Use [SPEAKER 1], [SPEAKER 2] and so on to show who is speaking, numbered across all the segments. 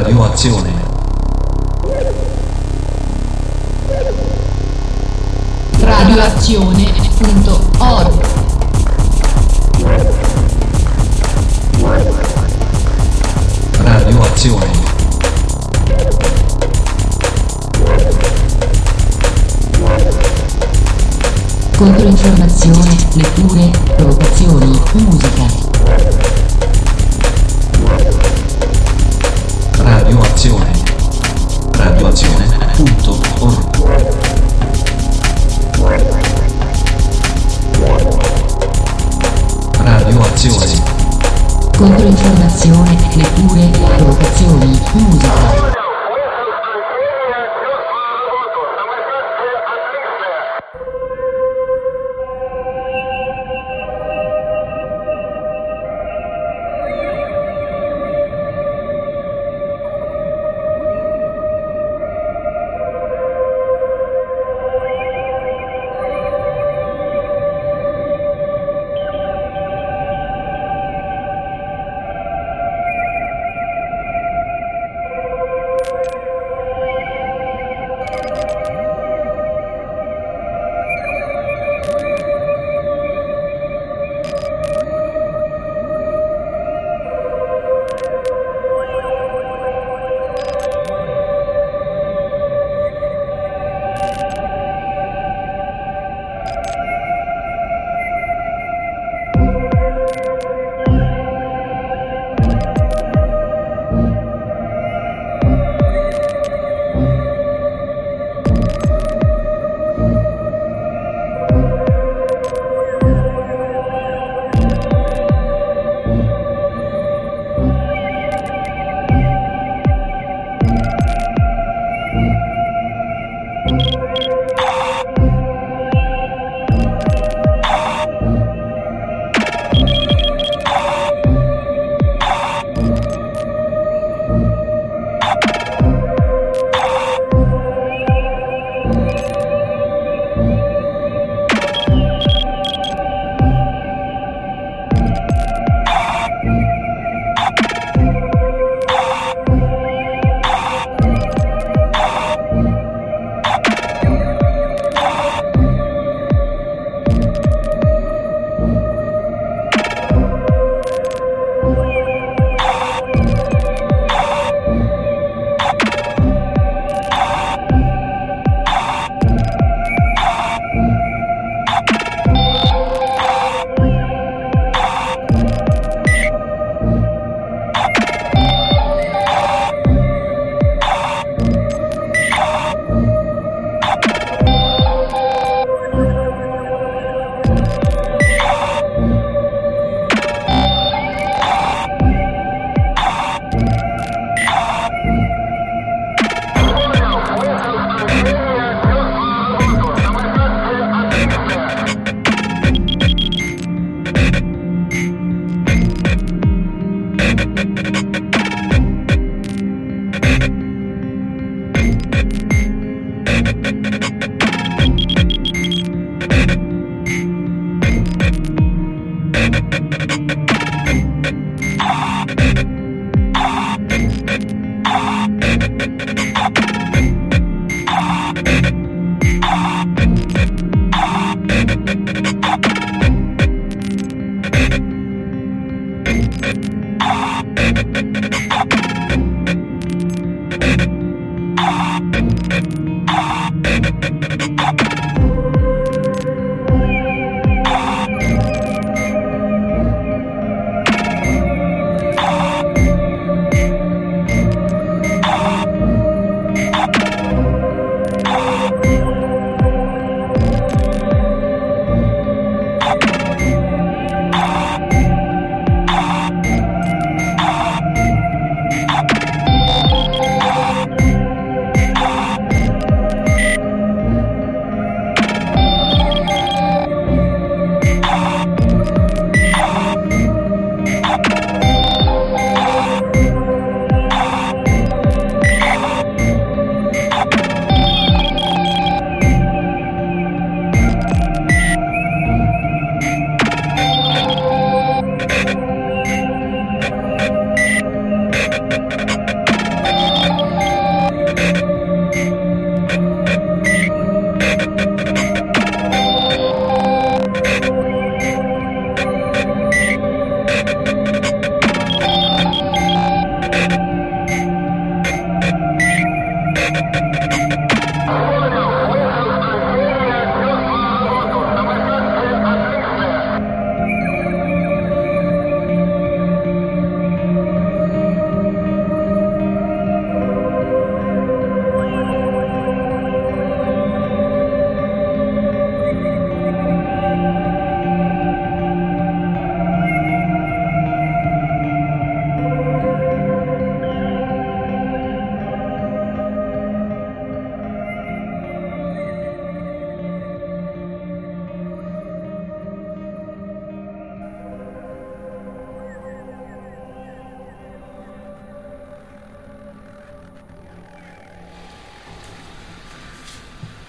[SPEAKER 1] Radioazione.
[SPEAKER 2] Radioazione.org.
[SPEAKER 1] Radioazione.
[SPEAKER 2] Controinformazione, letture, provocazioni, musica.
[SPEAKER 1] Radioazione. Radioazione.org. Radioazione.
[SPEAKER 2] Controinformazione, letture, provocazioni, musica.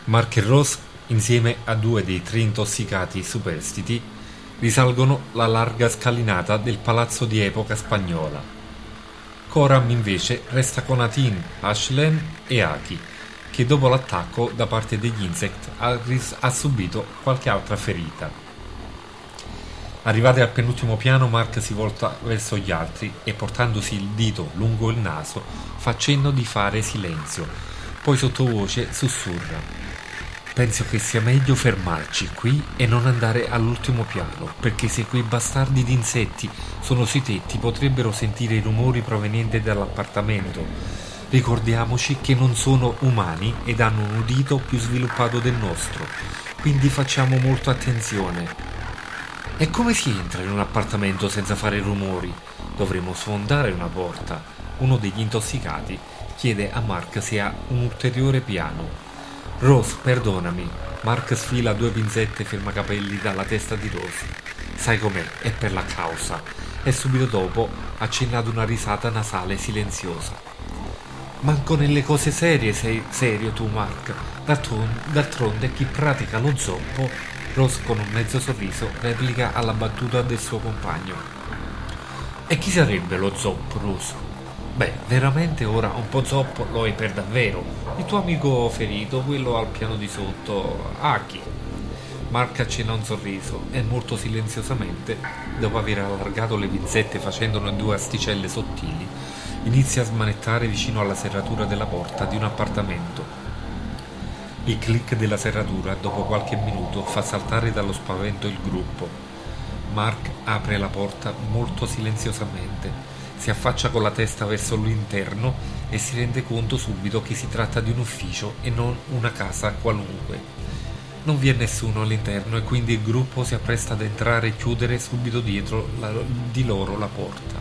[SPEAKER 3] Mark e Rose, insieme a due dei tre intossicati superstiti, risalgono la larga scalinata del palazzo di epoca spagnola. Coram invece resta con Atin, Ashlen e Aki, che dopo l'attacco da parte degli Insect ha subito qualche altra ferita. Arrivati al penultimo piano, Mark si volta verso gli altri e, portandosi il dito lungo il naso, fa cenno di fare silenzio. Poi sottovoce sussurra: penso che sia meglio fermarci qui e non andare all'ultimo piano, perché se quei bastardi di insetti sono sui tetti potrebbero sentire i rumori provenienti dall'appartamento. Ricordiamoci che non sono umani ed hanno un udito più sviluppato del nostro, quindi facciamo molta attenzione. E come si entra in un appartamento senza fare rumori? Dovremmo sfondare una porta. Uno degli intossicati chiede a Mark se ha un ulteriore piano. Rose, perdonami. Mark sfila due pinzette fermacapelli dalla testa di Rose. Sai com'è, è per la causa. E subito dopo accenna ad una risata nasale silenziosa. Manco nelle cose serie sei serio tu, Mark. D'altronde chi pratica lo zoppo. Rose, con un mezzo sorriso, replica alla battuta del suo compagno. E chi sarebbe lo zoppo, Rose? Beh, veramente ora un po' zoppo lo è per davvero. Il tuo amico ferito, quello al piano di sotto, Aki. Mark accenna un sorriso e molto silenziosamente, dopo aver allargato le pinzette facendone due asticelle sottili, inizia a smanettare vicino alla serratura della porta di un appartamento. Il click della serratura, dopo qualche minuto, fa saltare dallo spavento il gruppo. Mark apre la porta molto silenziosamente, si affaccia con la testa verso l'interno e si rende conto subito che si tratta di un ufficio e non una casa qualunque. Non vi è nessuno all'interno e quindi il gruppo si appresta ad entrare e chiudere subito dietro di loro la porta.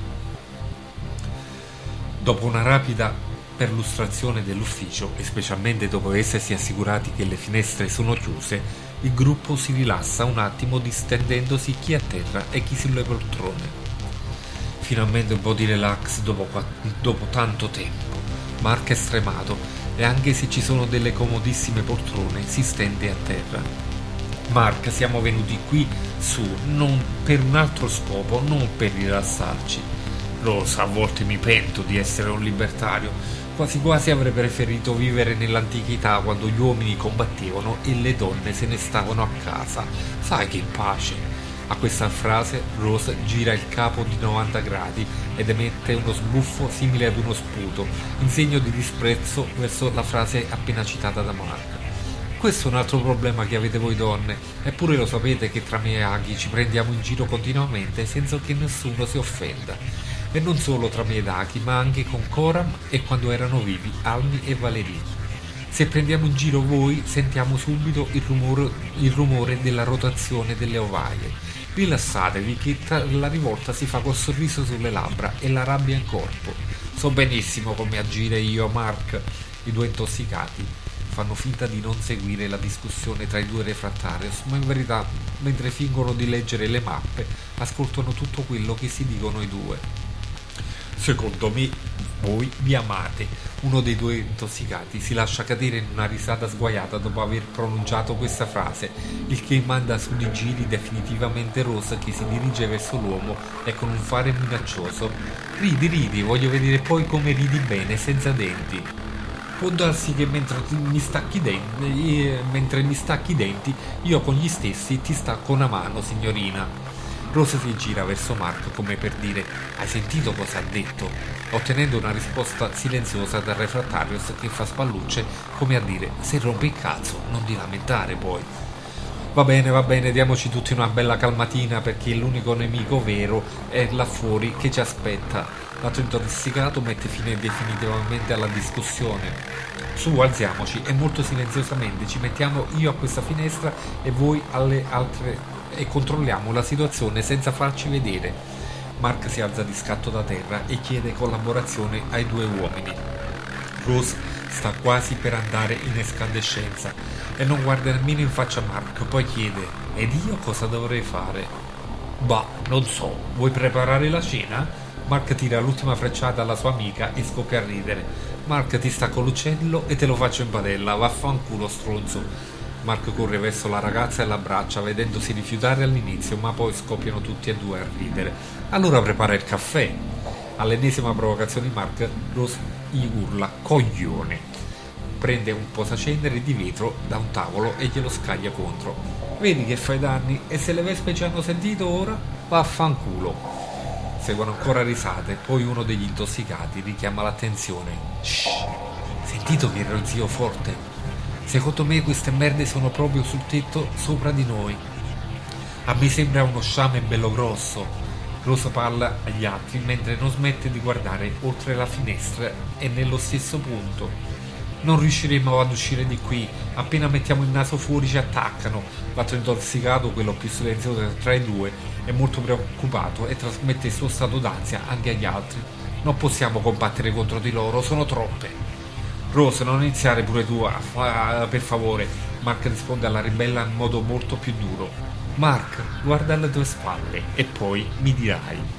[SPEAKER 3] Dopo una rapida perlustrazione dell'ufficio e specialmente dopo essersi assicurati che le finestre sono chiuse, il gruppo si rilassa un attimo distendendosi chi a terra e chi sulle poltrone. Finalmente un po' di relax dopo tanto tempo. Mark è stremato e anche se ci sono delle comodissime poltrone si stende a terra. Mark, siamo venuti qui su non per un altro scopo, non per rilassarci. Rosa, a volte mi pento di essere un libertario. Quasi quasi avrei preferito vivere nell'antichità quando gli uomini combattevano e le donne se ne stavano a casa. Sai che pace! A questa frase Rose gira il capo di 90 gradi ed emette uno sbuffo simile ad uno sputo, in segno di disprezzo verso la frase appena citata da Mark. Questo è un altro problema che avete voi donne, eppure lo sapete che tra me e Aki ci prendiamo in giro continuamente senza che nessuno si offenda. E non solo tra me ed Aki, ma anche con Coram e quando erano vivi Almi e Valerie. Se prendiamo in giro voi, sentiamo subito il rumore della rotazione delle ovaie. Rilassatevi che la rivolta si fa col sorriso sulle labbra e la rabbia in corpo. So benissimo come agire io, Mark. I due intossicati fanno finta di non seguire la discussione tra i due refrattarios, ma in verità, mentre fingono di leggere le mappe, ascoltano tutto quello che si dicono i due. Secondo me voi vi amate. Uno dei due intossicati si lascia cadere in una risata sguaiata dopo aver pronunciato questa frase, il che manda su di giri definitivamente Rose, che si dirige verso l'uomo e con un fare minaccioso: ridi, voglio vedere poi come ridi bene senza denti. Può darsi che mentre mi stacchi i denti io con gli stessi ti stacco una mano, signorina. Rose si gira verso Mark come per dire: hai sentito cosa ha detto? Ottenendo una risposta silenziosa dal refrattarius che fa spallucce come a dire: se rompe il cazzo non ti lamentare poi. Va bene, diamoci tutti una bella calmatina perché l'unico nemico vero è là fuori che ci aspetta. L'altro intossicato mette fine definitivamente alla discussione. Su, alziamoci e molto silenziosamente ci mettiamo io a questa finestra e voi alle altre e controlliamo la situazione senza farci vedere. Mark si alza di scatto da terra e chiede collaborazione ai due uomini. Rose sta quasi per andare in escandescenza e non guarda nemmeno in faccia Mark, poi chiede: ed io cosa dovrei fare? Bah, non so, vuoi preparare la cena? Mark tira l'ultima frecciata alla sua amica e scoppia a ridere. Mark, ti stacco l'uccello e te lo faccio in padella, vaffanculo stronzo. Mark corre verso la ragazza e l'abbraccia, vedendosi rifiutare all'inizio, ma poi scoppiano tutti e due a ridere. Allora prepara il caffè. All'ennesima provocazione di Mark, Rose gli urla coglione. Prende un posacenere di vetro da un tavolo e glielo scaglia contro. Vedi che fai danni e se le vespe ci hanno sentito ora? Vaffanculo. Seguono ancora risate, poi uno degli intossicati richiama l'attenzione. Shh, sentito che ronzio forte? Secondo me queste merde sono proprio sul tetto sopra di noi. A me sembra uno sciame bello grosso. Rosa parla agli altri mentre non smette di guardare oltre la finestra e nello stesso punto. Non riusciremo ad uscire di qui. Appena mettiamo il naso fuori ci attaccano. L'altro intossicato, quello più silenzioso tra i due, è molto preoccupato e trasmette il suo stato d'ansia anche agli altri. Non possiamo combattere contro di loro, sono troppe. Rose, non iniziare pure tu, per favore. Mark risponde alla ribella in modo molto più duro. Mark, guarda alle tue spalle e poi mi dirai.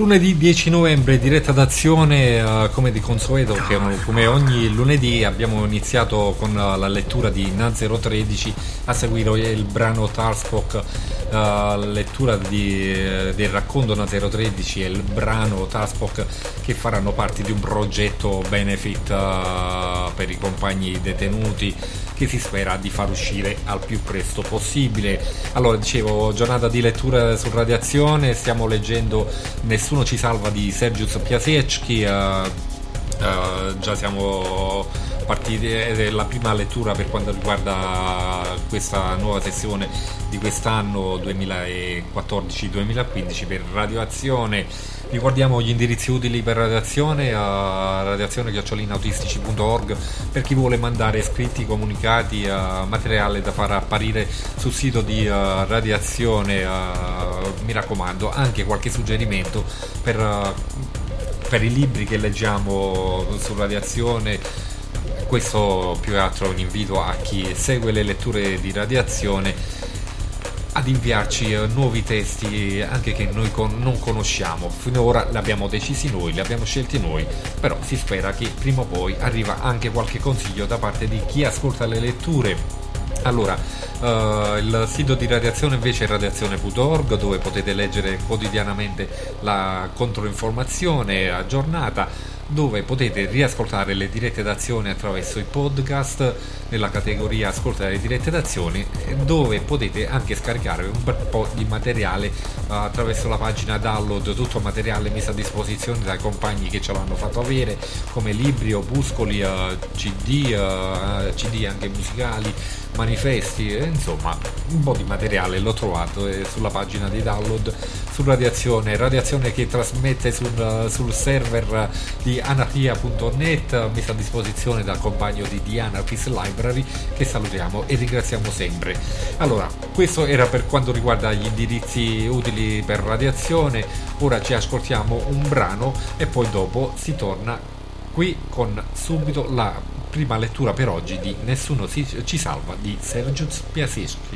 [SPEAKER 3] Lunedì 10 novembre, diretta d'azione, come di consueto, che come ogni lunedì abbiamo iniziato con la lettura di Na 013, a seguire il brano Tarspok, lettura del racconto Na 013 e il brano Tarspok, che faranno parte di un progetto benefit per i compagni detenuti, che si spera di far uscire al più presto possibile. Allora, dicevo, giornata di lettura su Radiazione, stiamo leggendo Nessuno ci salva di Sergius Piasecki, già siamo partiti, è la prima lettura per quanto riguarda questa nuova sessione di quest'anno 2014-2015 per Radioazione. Ricordiamo gli indirizzi utili per Radiazione, radiazione@autistici.org, per chi vuole mandare scritti, comunicati, materiale da far apparire sul sito di Radiazione. Mi raccomando, anche qualche suggerimento per i libri che leggiamo su Radiazione. Questo più che altro è un invito a chi segue le letture di Radiazione ad inviarci nuovi testi anche che noi non conosciamo. Finora li abbiamo decisi noi, li abbiamo scelti noi, però si spera che prima o poi arriva anche qualche consiglio da parte di chi ascolta le letture. Allora, il sito di Radiazione invece è radiazione.org, dove potete leggere quotidianamente la controinformazione aggiornata, dove potete riascoltare le dirette d'azione attraverso i podcast nella categoria ascolta le dirette d'azione, dove potete anche scaricare un bel po' di materiale attraverso la pagina download, tutto materiale messo a disposizione dai compagni che ce l'hanno fatto avere, come libri, opuscoli, CD anche musicali, manifesti, insomma un po' di materiale l'ho trovato sulla pagina di download su Radiazione che trasmette sul server di anarchia.net, messo a disposizione dal compagno di The Anarchist Library, che salutiamo e ringraziamo sempre. Allora, questo era per quanto riguarda gli indirizzi utili per Radiazione. Ora ci ascoltiamo un brano e poi dopo si torna qui con subito la prima lettura per oggi di Nessuno ci salva di Sergius Piasecki.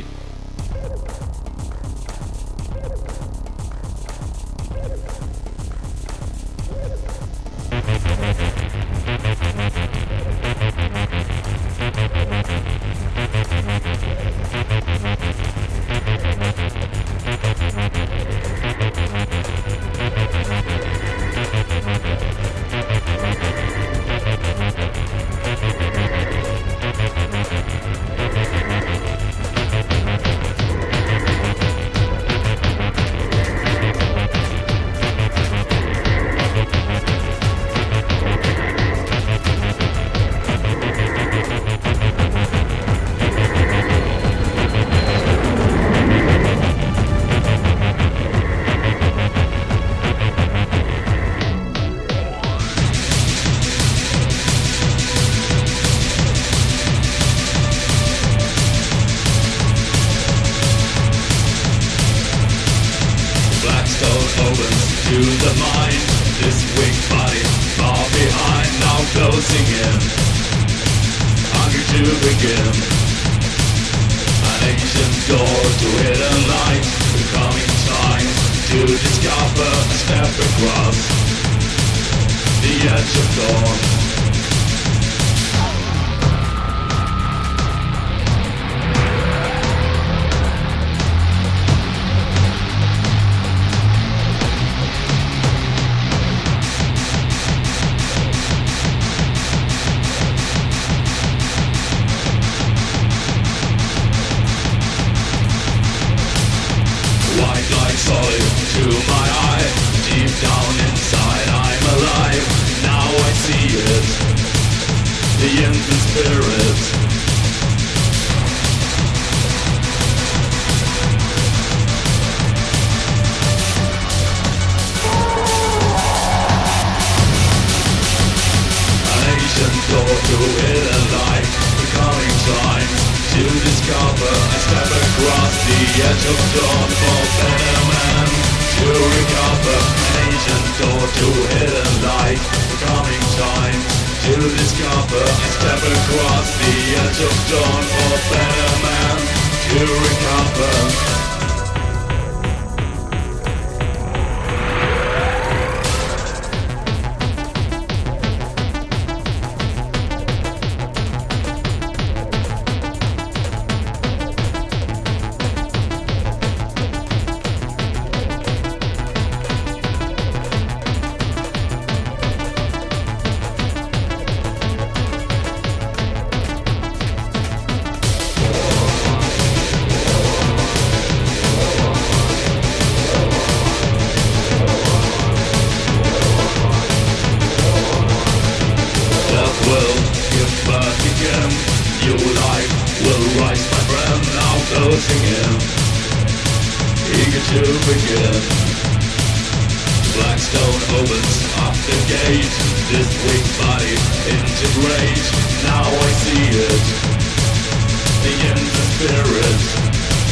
[SPEAKER 4] closing in, eager to begin. Blackstone opens up the gate, this weak body integrate. Now I see it, in the spirit.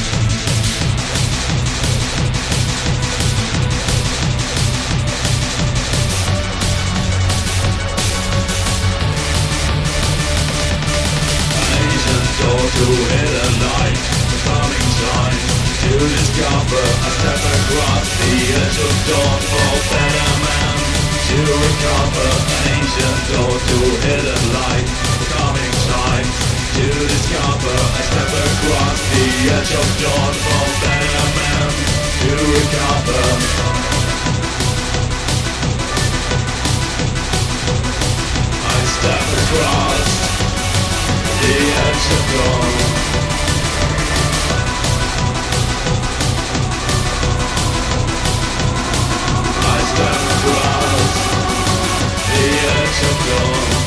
[SPEAKER 4] Door to hidden light, the coming time to discover a step across the edge of dawn for better man to recover. An ancient door to hidden light, the coming time to discover a step across the edge of dawn for better man to recover. I step across the edge of dawn. I step across the edge of dawn.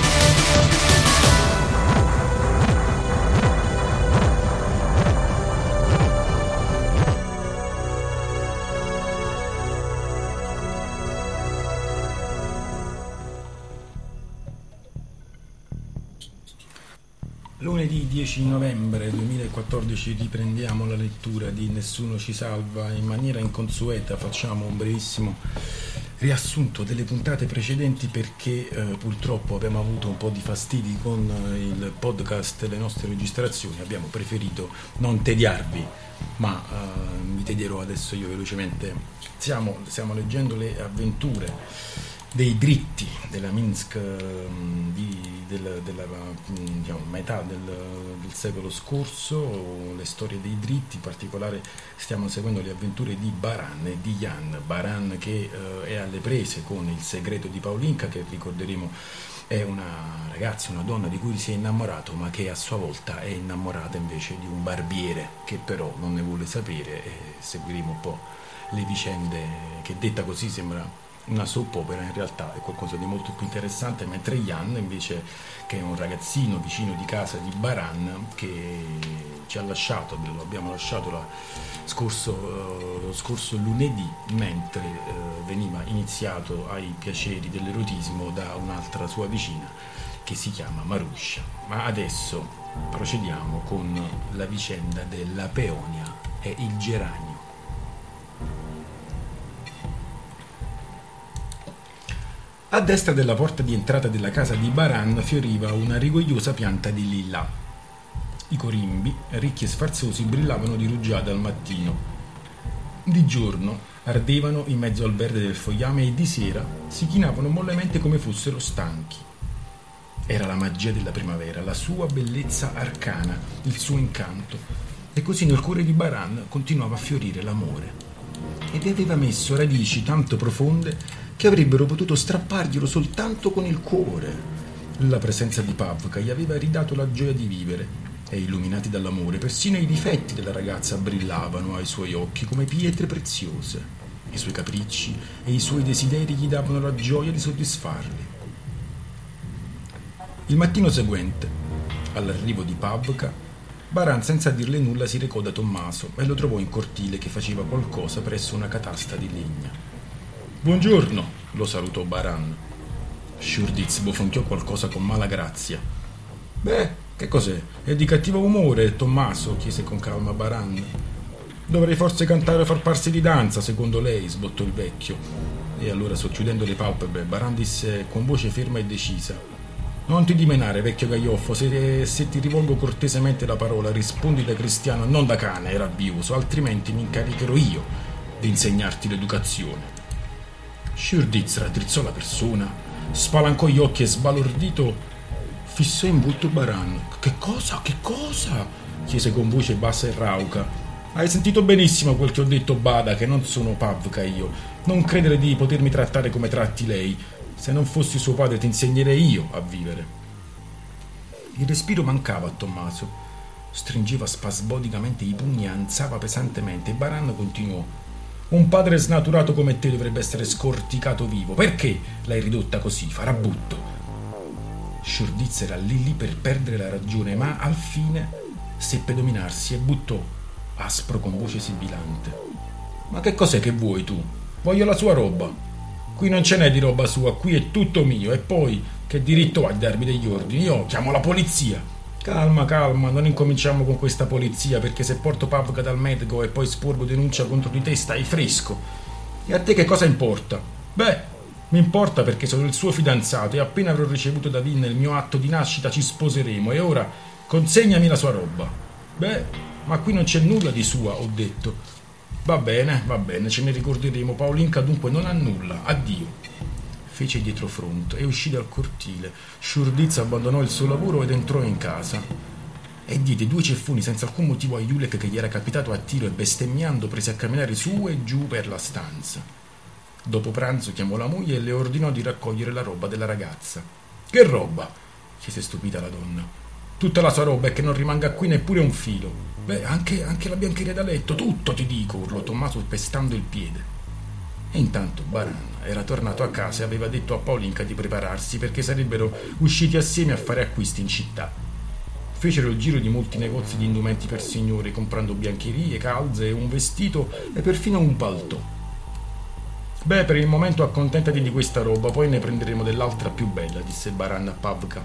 [SPEAKER 5] Lunedì 10 novembre 2014 riprendiamo la lettura di Nessuno ci salva. In maniera inconsueta facciamo un brevissimo riassunto delle puntate precedenti perché purtroppo abbiamo avuto un po' di fastidi con il podcast e le nostre registrazioni. Abbiamo preferito non tediarvi, ma vi tedierò adesso io velocemente. Stiamo leggendo le avventure dei dritti della Minsk della diciamo, metà del secolo scorso, le storie dei dritti. In particolare stiamo seguendo le avventure di Baran e di Jan. Baran che è alle prese con il segreto di Paulinka, che ricorderemo è una ragazza, una donna di cui si è innamorato, ma che a sua volta è innamorata invece di un barbiere che però non ne vuole sapere, e seguiremo un po' le vicende che detta così sembra una soap opera, in realtà è qualcosa di molto più interessante, mentre Jan invece, che è un ragazzino vicino di casa di Baran, che ci ha lasciato, lo abbiamo lasciato lo scorso lunedì, mentre veniva iniziato ai piaceri dell'erotismo da un'altra sua vicina che si chiama Marusha. Ma adesso procediamo con la vicenda della peonia e il geranio. A destra della porta di entrata della casa di Baran fioriva una rigogliosa pianta di lilla. I corimbi, ricchi e sfarzosi, brillavano di rugiada al mattino. Di giorno ardevano in mezzo al verde del fogliame e di sera si chinavano mollemente come fossero stanchi. Era la magia della primavera, la sua bellezza arcana, il suo incanto. E così nel cuore di Baran continuava a fiorire l'amore. E vi aveva messo radici tanto profonde che avrebbero potuto strapparglielo soltanto con il cuore. La presenza di Pavka gli aveva ridato la gioia di vivere, e illuminati dall'amore persino i difetti della ragazza brillavano ai suoi occhi come pietre preziose. I suoi capricci e i suoi desideri gli davano la gioia di soddisfarli. Il mattino seguente, all'arrivo di Pavka, Baran senza dirle nulla si recò da Tommaso e lo trovò in cortile che faceva qualcosa presso una catasta di legna. «Buongiorno», lo salutò Baran. Shurdiz bofonchiò qualcosa con mala grazia. «Beh, che cos'è? È di cattivo umore, Tommaso?» chiese con calma Baran. «Dovrei forse cantare o far parsi di danza, secondo lei?» sbottò il vecchio. E allora, socchiudendo le palpebre, Baran disse con voce ferma e decisa: «Non ti dimenare, vecchio gaioffo, se ti rivolgo cortesemente la parola, rispondi da cristiano, non da cane e rabbioso, altrimenti mi incaricherò io di insegnarti l'educazione». Shurdiz raddrizzò la persona, spalancò gli occhi e sbalordito fissò in volto Baran. Che cosa? chiese con voce bassa e rauca. «Hai sentito benissimo quel che ho detto, Bada, che non sono Pavka io. Non credere di potermi trattare come tratti lei. Se non fossi suo padre ti insegnerei io a vivere». Il respiro mancava a Tommaso. Stringeva spasmodicamente i pugni e ansava pesantemente, e Baran continuò: «Un padre snaturato come te dovrebbe essere scorticato vivo. Perché l'hai ridotta così, farabutto?» Shurdiz era lì per perdere la ragione, ma al fine seppe dominarsi e buttò, aspro con voce sibilante: «Ma che cos'è che vuoi tu? Voglio la sua roba. Qui non ce n'è di roba sua, qui è tutto mio. E poi, che diritto hai di darmi degli ordini? Io chiamo la polizia!» «Calma, calma, non incominciamo con questa polizia, perché se porto Pavka dal medico e poi sporgo denuncia contro di te stai fresco. E a te che cosa importa?» «Beh, mi importa perché sono il suo fidanzato e appena avrò ricevuto da Vin il mio atto di nascita ci sposeremo e ora consegnami la sua roba.» «Beh, ma qui non c'è nulla di sua», ho detto. Va bene, ce ne ricorderemo. Paulinka dunque non ha nulla, addio.» Fece dietrofront e uscì dal cortile. Sciurdiz abbandonò il suo lavoro ed entrò in casa e diede 2 ceffoni senza alcun motivo a Julek che gli era capitato a tiro e bestemmiando prese a camminare su e giù per la stanza. Dopo pranzo chiamò la moglie e le ordinò di raccogliere la roba della ragazza. «Che roba?» chiese stupita la donna. «Tutta la sua roba e che non rimanga qui neppure un filo.» «Beh, anche la biancheria da letto, tutto ti dico», urlò Tommaso pestando il piede. E intanto Baran era tornato a casa e aveva detto a Paulinka di prepararsi perché sarebbero usciti assieme a fare acquisti in città. Fecero il giro di molti negozi di indumenti per signore, comprando biancherie, calze, un vestito e perfino un paltò. «Beh, per il momento accontentati di questa roba, poi ne prenderemo dell'altra più bella», disse Baran a Pavka.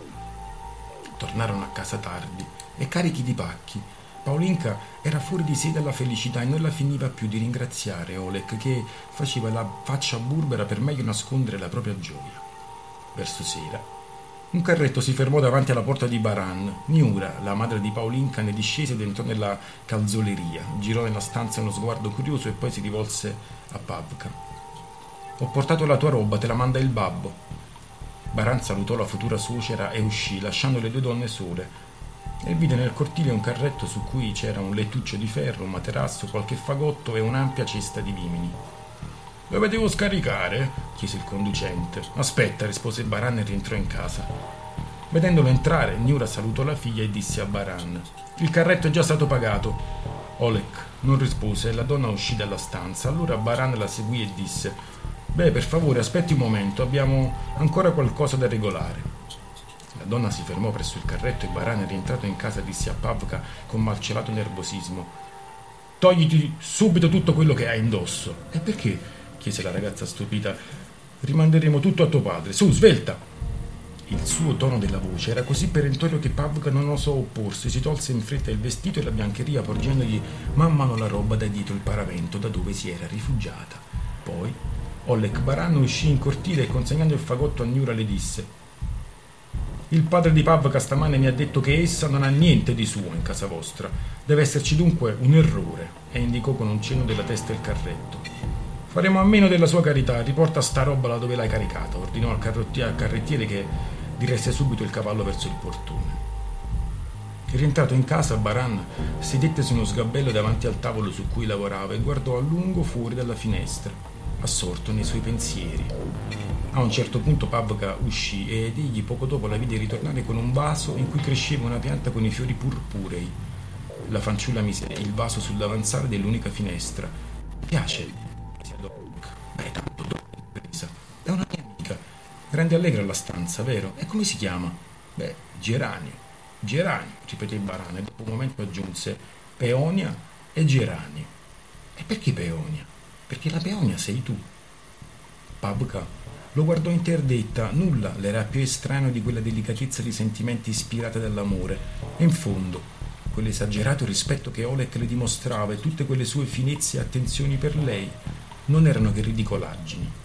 [SPEAKER 5] Tornarono a casa tardi e carichi di pacchi. Paulinka era fuori di sé dalla felicità e non la finiva più di ringraziare Oleg, che faceva la faccia burbera per meglio nascondere la propria gioia. Verso sera un carretto si fermò davanti alla porta di Baran. Niura, la madre di Paulinka, ne discese ed entrò nella calzoleria, girò nella stanza uno sguardo curioso e poi si rivolse a Pavka. «Ho portato la tua roba, te la manda il babbo.» Baran salutò la futura suocera e uscì, lasciando le 2 donne sole, e vide nel cortile un carretto su cui c'era un lettuccio di ferro, un materasso, qualche fagotto e un'ampia cesta di vimini. «Dove devo scaricare?» chiese il conducente. «Aspetta», rispose Baran e rientrò in casa. Vedendolo entrare, Niura salutò la figlia e disse a Baran: «Il carretto è già stato pagato.» Oleg non rispose e la donna uscì dalla stanza. Allora Baran la seguì e disse: «Beh, per favore, aspetti un momento, abbiamo ancora qualcosa da regolare.» La donna si fermò presso il carretto e Baran, rientrato in casa, disse a Pavka con malcelato nervosismo: «Togliti subito tutto quello che hai indosso.» «E perché?» chiese la ragazza stupita. «Rimanderemo tutto a tuo padre. Su, svelta!» Il suo tono della voce era così perentorio che Pavka non osò opporsi. Si tolse in fretta il vestito e la biancheria, porgendogli man mano la roba da dietro il paravento da dove si era rifugiata. Poi Oleg Baran uscì in cortile e, consegnando il fagotto a Niura, le disse: «Il padre di Pavka stamane mi ha detto che essa non ha niente di suo in casa vostra. Deve esserci dunque un errore», e indicò con un cenno della testa il carretto. «Faremo a meno della sua carità, riporta sta roba là dove l'hai caricata», ordinò al carrettiere, che diresse subito il cavallo verso il portone. Rientrato in casa, Baran sedette su uno sgabello davanti al tavolo su cui lavorava e guardò a lungo fuori dalla finestra, assorto nei suoi pensieri. A un certo punto Pavka uscì ed egli poco dopo la vide ritornare con un vaso in cui cresceva una pianta con i fiori purpurei. La fanciulla mise il vaso sul davanzale dell'unica finestra. «Piace?» «Beh, tanto dopo presa. È una mia amica. Rende allegra la stanza, vero? E come si chiama?» «Beh, Geranio.» «Geranio», ripeté Baran e dopo un momento aggiunse: «Peonia e Geranio.» «E perché Peonia?» «Perché la Peonia sei tu.» Pavka lo guardò interdetta. Nulla le era più estraneo di quella delicatezza di sentimenti ispirata dall'amore, e in fondo quell'esagerato rispetto che Oleg le dimostrava e tutte quelle sue finezze e attenzioni per lei non erano che ridicolaggini.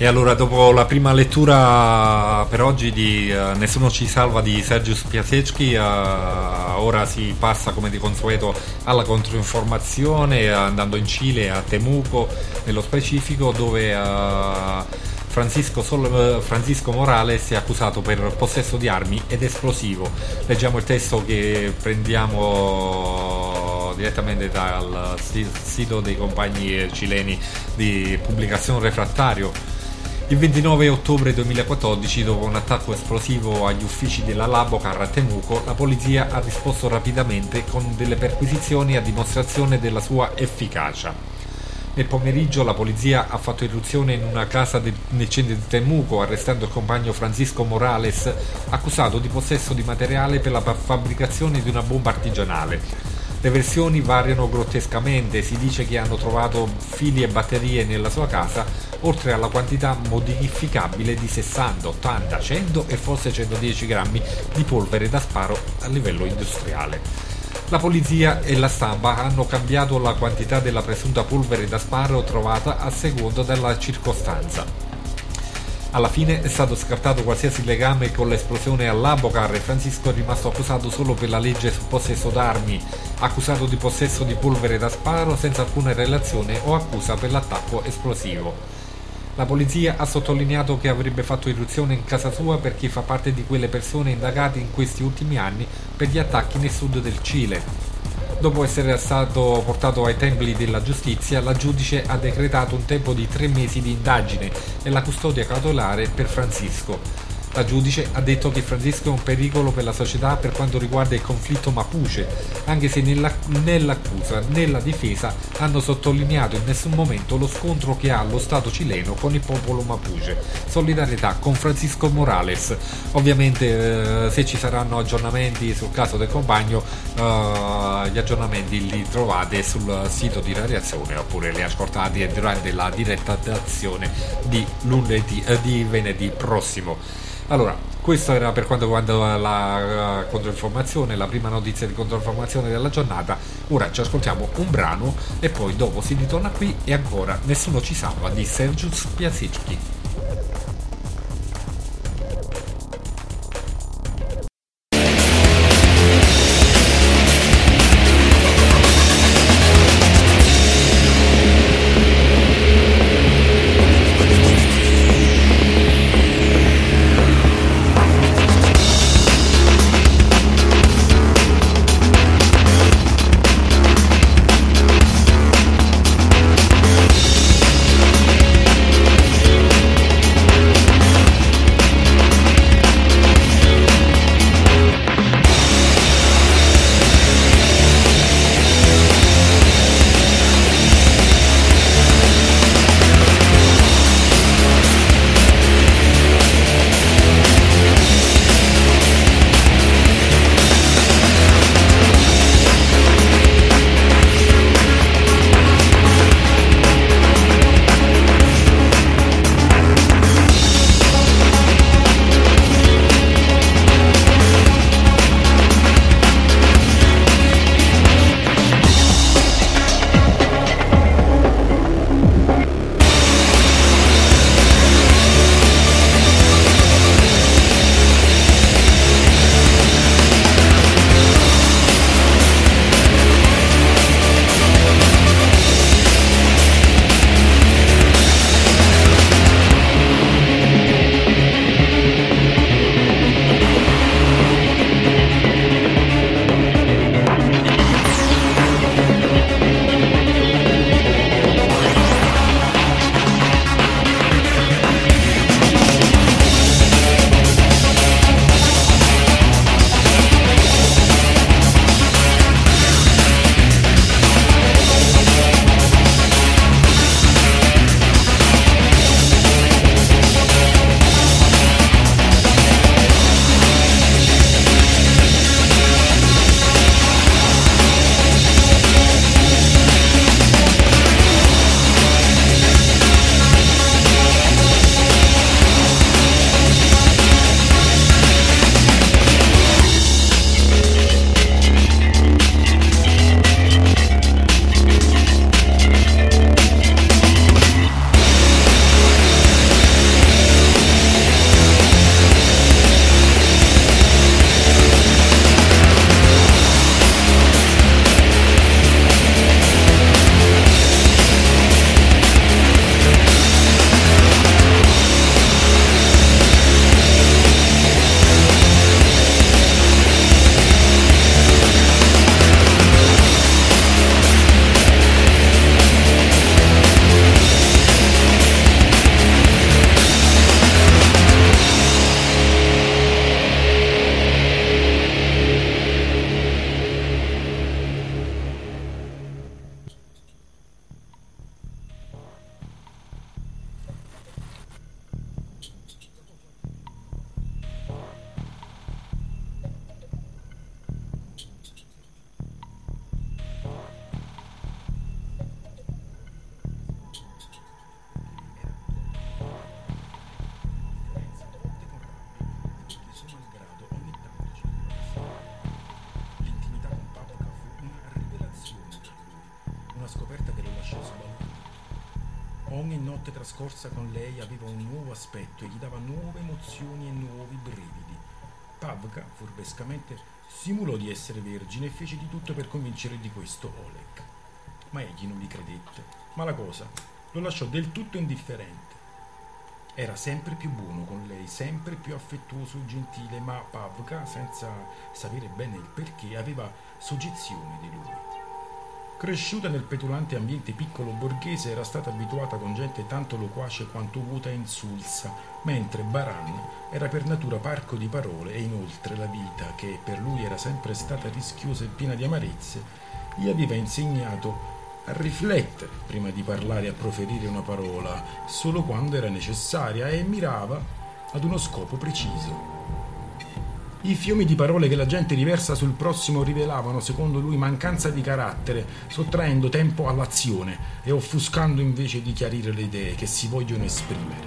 [SPEAKER 3] E allora, dopo la prima lettura per oggi di Nessuno ci salva di Sergiusz Piasecki, ora si passa come di consueto alla controinformazione, andando in Cile, a Temuco nello specifico, dove Francisco Morales è accusato per possesso di armi ed esplosivo. Leggiamo il testo che prendiamo direttamente dal sito dei compagni cileni di Pubblicazione Refrattario. Il 29 ottobre 2014, dopo un attacco esplosivo agli uffici della Labocar a Temuco, la polizia ha risposto rapidamente con delle perquisizioni a dimostrazione della sua efficacia. Nel pomeriggio la polizia ha fatto irruzione in una casa nel centro di Temuco, arrestando il compagno Francisco Morales, accusato di possesso di materiale per la fabbricazione di una bomba artigianale. Le versioni variano grottescamente, si dice che hanno trovato fili e batterie nella sua casa, oltre alla quantità modificabile di 60, 80, 100 e forse 110 grammi di polvere da sparo a livello industriale. La polizia e la stampa hanno cambiato la quantità della presunta polvere da sparo trovata a seconda della circostanza. Alla fine è stato scartato qualsiasi legame con l'esplosione all'Abocar e Francisco è rimasto accusato solo per la legge sul possesso d'armi, accusato di possesso di polvere da sparo senza alcuna relazione o accusa per l'attacco esplosivo. La polizia ha sottolineato che avrebbe fatto irruzione in casa sua perché fa parte di quelle persone indagate in questi ultimi anni per gli attacchi nel sud del Cile. Dopo essere stato portato ai templi della giustizia, la giudice ha decretato un tempo di 3 mesi di indagine e la custodia cautelare per Francisco. La giudice ha detto che Francisco è un pericolo per la società per quanto riguarda il conflitto Mapuche, anche se né l'accusa né la difesa hanno sottolineato in nessun momento lo scontro che ha lo Stato cileno con il popolo Mapuche. Solidarietà con Francisco Morales. Ovviamente se ci saranno aggiornamenti sul caso del compagno, gli aggiornamenti li trovate sul sito di Radiazione oppure li ascoltate durante la diretta d'azione di venerdì prossimo. Allora, questo era per quanto riguarda la controinformazione, la prima notizia di controinformazione della giornata. Ora ci ascoltiamo un brano e poi dopo si ritorna qui e ancora Nessuno ci salva di Sergiusz Piasecki.
[SPEAKER 5] scoperta che lo lasciò sbalordito. Ogni notte trascorsa con lei aveva un nuovo aspetto e gli dava nuove emozioni e nuovi brividi. Pavka, furbescamente, simulò di essere vergine e fece di tutto per convincere di questo Oleg. Ma egli non gli credette, ma la cosa lo lasciò del tutto indifferente. Era sempre più buono con lei, sempre più affettuoso e gentile, ma Pavka, senza sapere bene il perché, aveva soggezione di lui. Cresciuta nel petulante ambiente piccolo borghese, era stata abituata con gente tanto loquace quanto vuota e insulsa, mentre Baran era per natura parco di parole e inoltre la vita, che per lui era sempre stata rischiosa e piena di amarezze, gli aveva insegnato a riflettere prima di parlare e a proferire una parola, solo quando era necessaria, e mirava ad uno scopo preciso. I fiumi di parole che la gente riversa sul prossimo rivelavano, secondo lui, mancanza di carattere, sottraendo tempo all'azione e offuscando invece di chiarire le idee che si vogliono esprimere.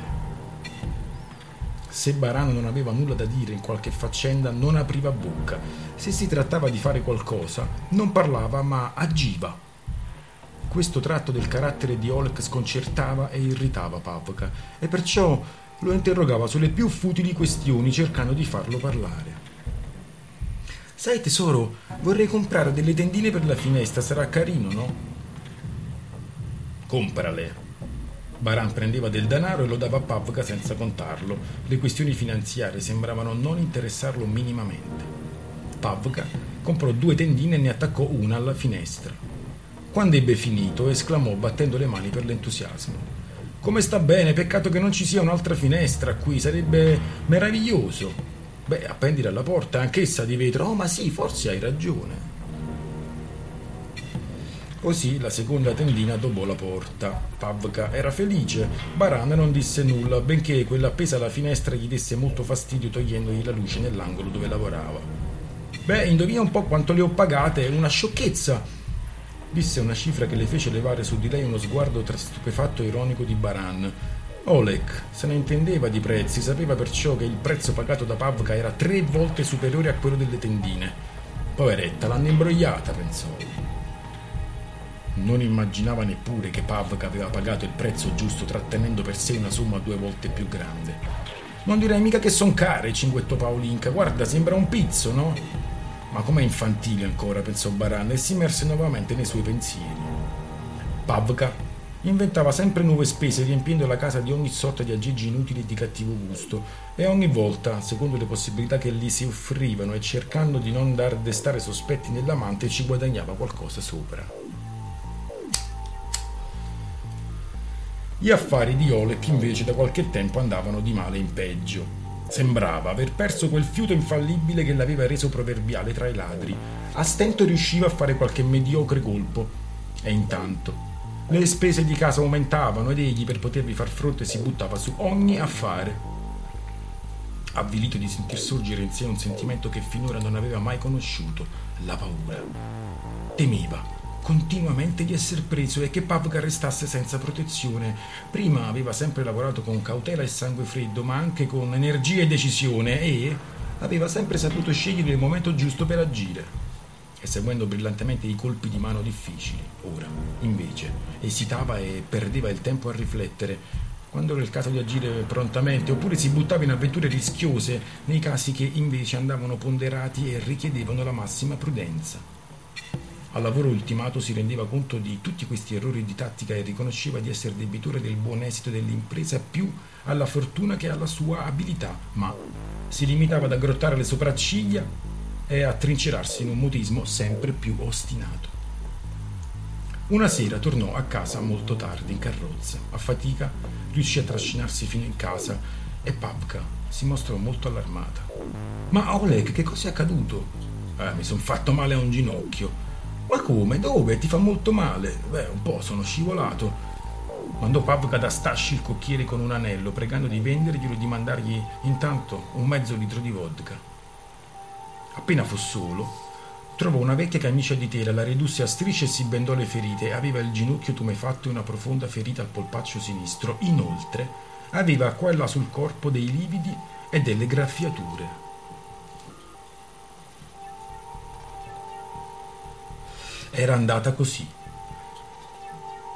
[SPEAKER 5] Se Baran non aveva nulla da dire in qualche faccenda, non apriva bocca. Se si trattava di fare qualcosa, non parlava ma agiva. Questo tratto del carattere di Oleg sconcertava e irritava Pavka, e perciò lo interrogava sulle più futili questioni, cercando di farlo parlare. «Sai tesoro, vorrei comprare delle tendine per la finestra, sarà carino, no?» «Comprale!» Baran prendeva del denaro e lo dava a Pavka senza contarlo. Le questioni finanziarie sembravano non interessarlo minimamente. Pavka comprò 2 tendine e ne attaccò una alla finestra. Quando ebbe finito, esclamò battendo le mani per l'entusiasmo: «Come sta bene, peccato che non ci sia un'altra finestra qui, sarebbe meraviglioso!» «Beh, appendila alla porta, anch'essa di vetro!» «Oh, ma sì, forse hai ragione!» Così la seconda tendina addobbò la porta. Pavka era felice. Baran non disse nulla, benché quella appesa alla finestra gli desse molto fastidio, togliendogli la luce nell'angolo dove lavorava. «Beh, indovina un po' quanto le ho pagate, è una sciocchezza!» disse una cifra che le fece levare su di lei uno sguardo tra stupefatto e ironico di Baran. Oleg se ne intendeva di prezzi, sapeva perciò che il prezzo pagato da Pavka era 3 volte superiore a quello delle tendine. Poveretta, l'hanno imbrogliata, pensò. Non immaginava neppure che Pavka aveva pagato il prezzo giusto, trattenendo per sé una somma 2 volte più grande. «Non direi mica che son care», cinguettò Paolinka. «Guarda, sembra un pizzo, no?» «Ma com'è infantile ancora», pensò Baran, e si immerse nuovamente nei suoi pensieri. Pavka inventava sempre nuove spese, riempiendo la casa di ogni sorta di aggeggi inutili e di cattivo gusto, e ogni volta, secondo le possibilità che gli si offrivano e cercando di non dar destare sospetti nell'amante, ci guadagnava qualcosa sopra. Gli affari di Oleg invece da qualche tempo andavano di male in peggio. Sembrava aver perso quel fiuto infallibile che l'aveva reso proverbiale tra i ladri. A stento riusciva a fare qualche mediocre colpo, e intanto le spese di casa aumentavano ed egli, per potervi far fronte, si buttava su ogni affare. Avvilito di sentir sorgere in sé un sentimento che finora non aveva mai conosciuto, la paura. Temeva continuamente di essere preso e che Pavka restasse senza protezione. Prima aveva sempre lavorato con cautela e sangue freddo, ma anche con energia e decisione, e aveva sempre saputo scegliere il momento giusto per agire, eseguendo brillantemente i colpi di mano difficili. Ora, invece, esitava e perdeva il tempo a riflettere, quando era il caso di agire prontamente, oppure si buttava in avventure rischiose nei casi che invece andavano ponderati e richiedevano la massima prudenza. Al lavoro ultimato si rendeva conto di tutti questi errori di tattica e riconosceva di essere debitore del buon esito dell'impresa più alla fortuna che alla sua abilità, ma si limitava ad aggrottare le sopracciglia e a trincerarsi in un mutismo sempre più ostinato. Una sera tornò a casa molto tardi in carrozza. A fatica riuscì a trascinarsi fino in casa e Pavka si mostrò molto allarmata. «Ma Oleg, che cosa è accaduto?» Mi son fatto male a un ginocchio». «Ma come? Dove? Ti fa molto male?» «Beh, un po', sono scivolato». Mandò Pavka da Stasci il cocchiere con un anello, pregando di venderglielo e di mandargli intanto un mezzo litro di vodka. Appena fu solo, trovò una vecchia camicia di tela, la ridusse a strisce e si bendò le ferite. Aveva il ginocchio tumefatto e una profonda ferita al polpaccio sinistro. Inoltre, aveva qua e là sul corpo dei lividi e delle graffiature. Era andata così.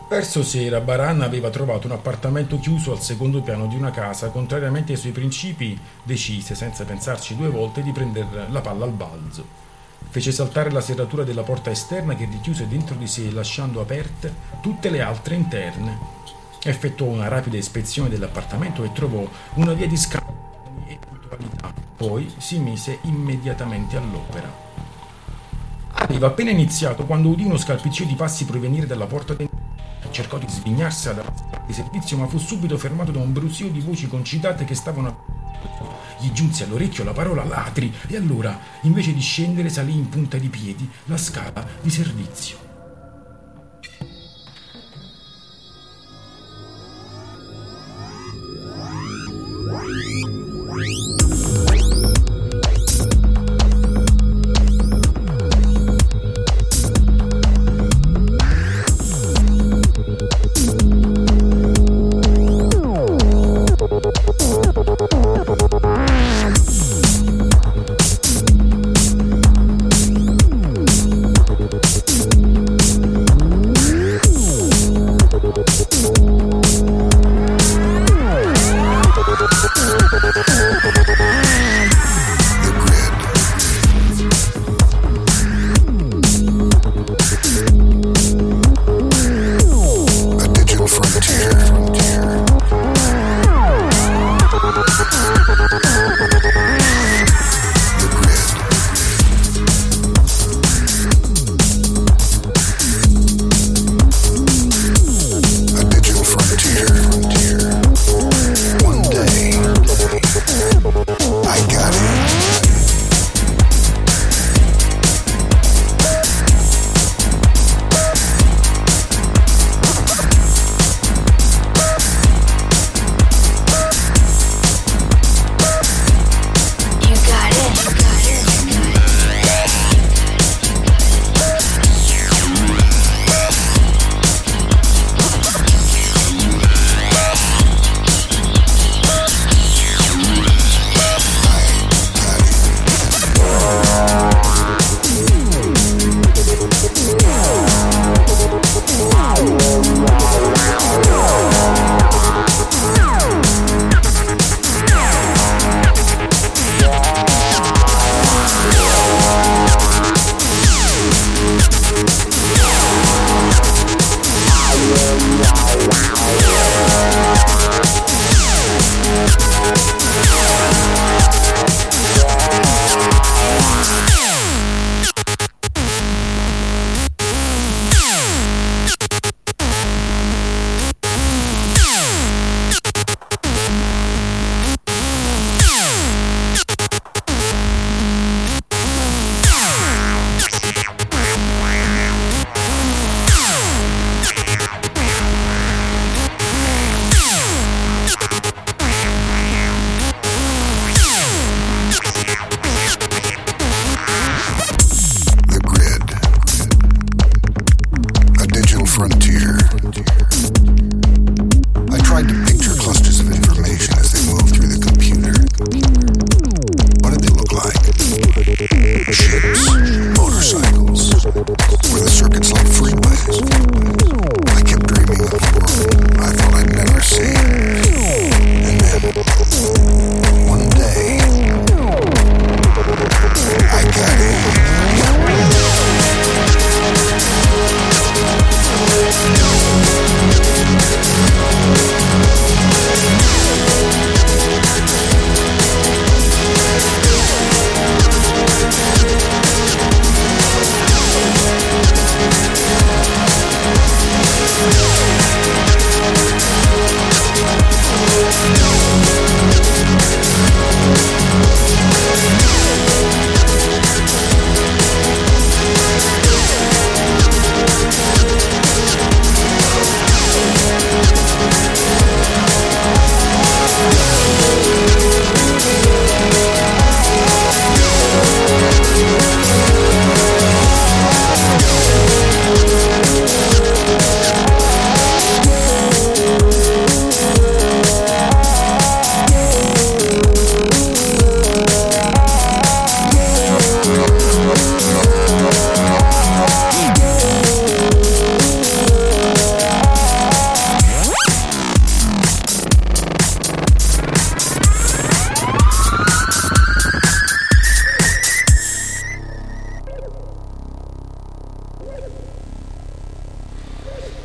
[SPEAKER 5] Verso sera Baran aveva trovato un appartamento chiuso al secondo piano di una casa. Contrariamente ai suoi principi, decise, senza pensarci due volte, di prendere la palla al balzo. Fece saltare la serratura della porta esterna che richiuse dentro di sé, lasciando aperte tutte le altre interne. Effettuò una rapida ispezione dell'appartamento e trovò una via di scambio e puntualità. Poi si mise immediatamente all'opera. Aveva appena iniziato quando udì uno scalpiccio di passi provenire dalla porta d'entrata. Cercò di svignarsi dalla scala di servizio, ma fu subito fermato da un brusio di voci concitate che stavano. Gli giunse all'orecchio la parola ladri e allora, invece di scendere, salì in punta di piedi la scala di servizio.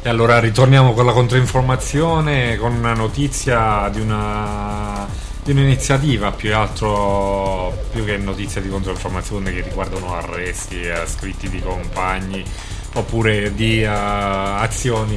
[SPEAKER 3] E allora ritorniamo con la controinformazione, con una notizia di un'iniziativa, più che notizie di controinformazione che riguardano arresti, scritti di compagni oppure di azioni.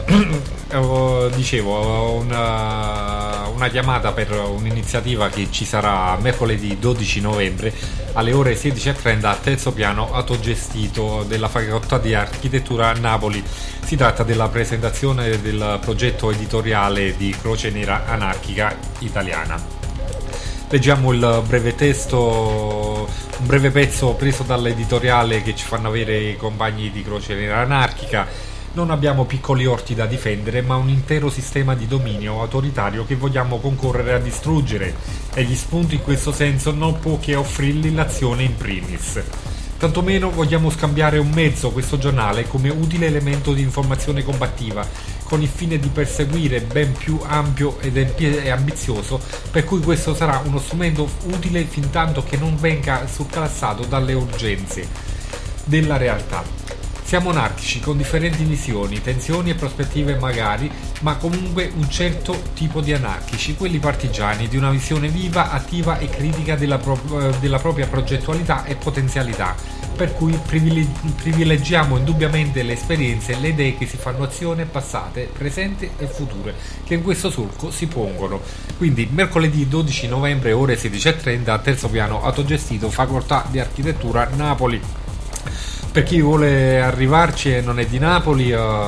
[SPEAKER 3] Dicevo, una chiamata per un'iniziativa che ci sarà mercoledì 12 novembre alle ore 16:30 al terzo piano autogestito della Facoltà di Architettura a Napoli. Si tratta della presentazione del progetto editoriale di Croce Nera Anarchica Italiana. Leggiamo il breve testo, un breve pezzo preso dall'editoriale che ci fanno avere i compagni di Croce Nera Anarchica. Non abbiamo piccoli orti da difendere, ma un intero sistema di dominio autoritario che vogliamo concorrere a distruggere, e gli spunti in questo senso non può che offrirli l'azione in primis. Tantomeno vogliamo scambiare un mezzo, questo giornale, come utile elemento di informazione combattiva, con il fine di perseguire ben più ampio e ambizioso, per cui questo sarà uno strumento utile fintanto che non venga surclassato dalle urgenze della realtà. Siamo anarchici con differenti missioni, tensioni e prospettive magari, ma comunque un certo tipo di anarchici, quelli partigiani, di una visione viva, attiva e critica della propria progettualità e potenzialità, per cui privilegiamo indubbiamente le esperienze e le idee che si fanno azione passate, presenti e future, che in questo solco si pongono. Quindi mercoledì 12 novembre ore 16:30 terzo piano autogestito Facoltà di Architettura Napoli. Per chi vuole arrivarci e non è di Napoli,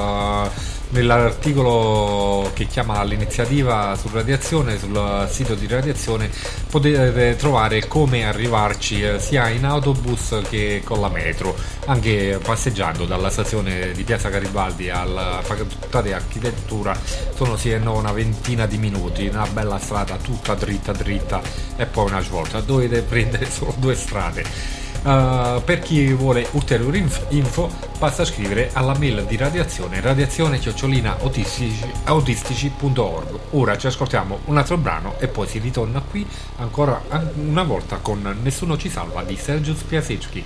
[SPEAKER 3] nell'articolo che chiama l'iniziativa su Radiazione, sul sito di Radiazione, potete trovare come arrivarci sia in autobus che con la metro, anche passeggiando dalla stazione di Piazza Garibaldi alla Facoltà di Architettura. Sono una ventina di minuti, una bella strada tutta dritta e poi una svolta. Dovete prendere solo due strade. Per chi vuole ulteriori info basta scrivere alla mail di radiazione@autistici.org. Ora ci ascoltiamo un altro brano e poi si ritorna qui ancora una volta con Nessuno ci salva di Sergiusz Piasecki.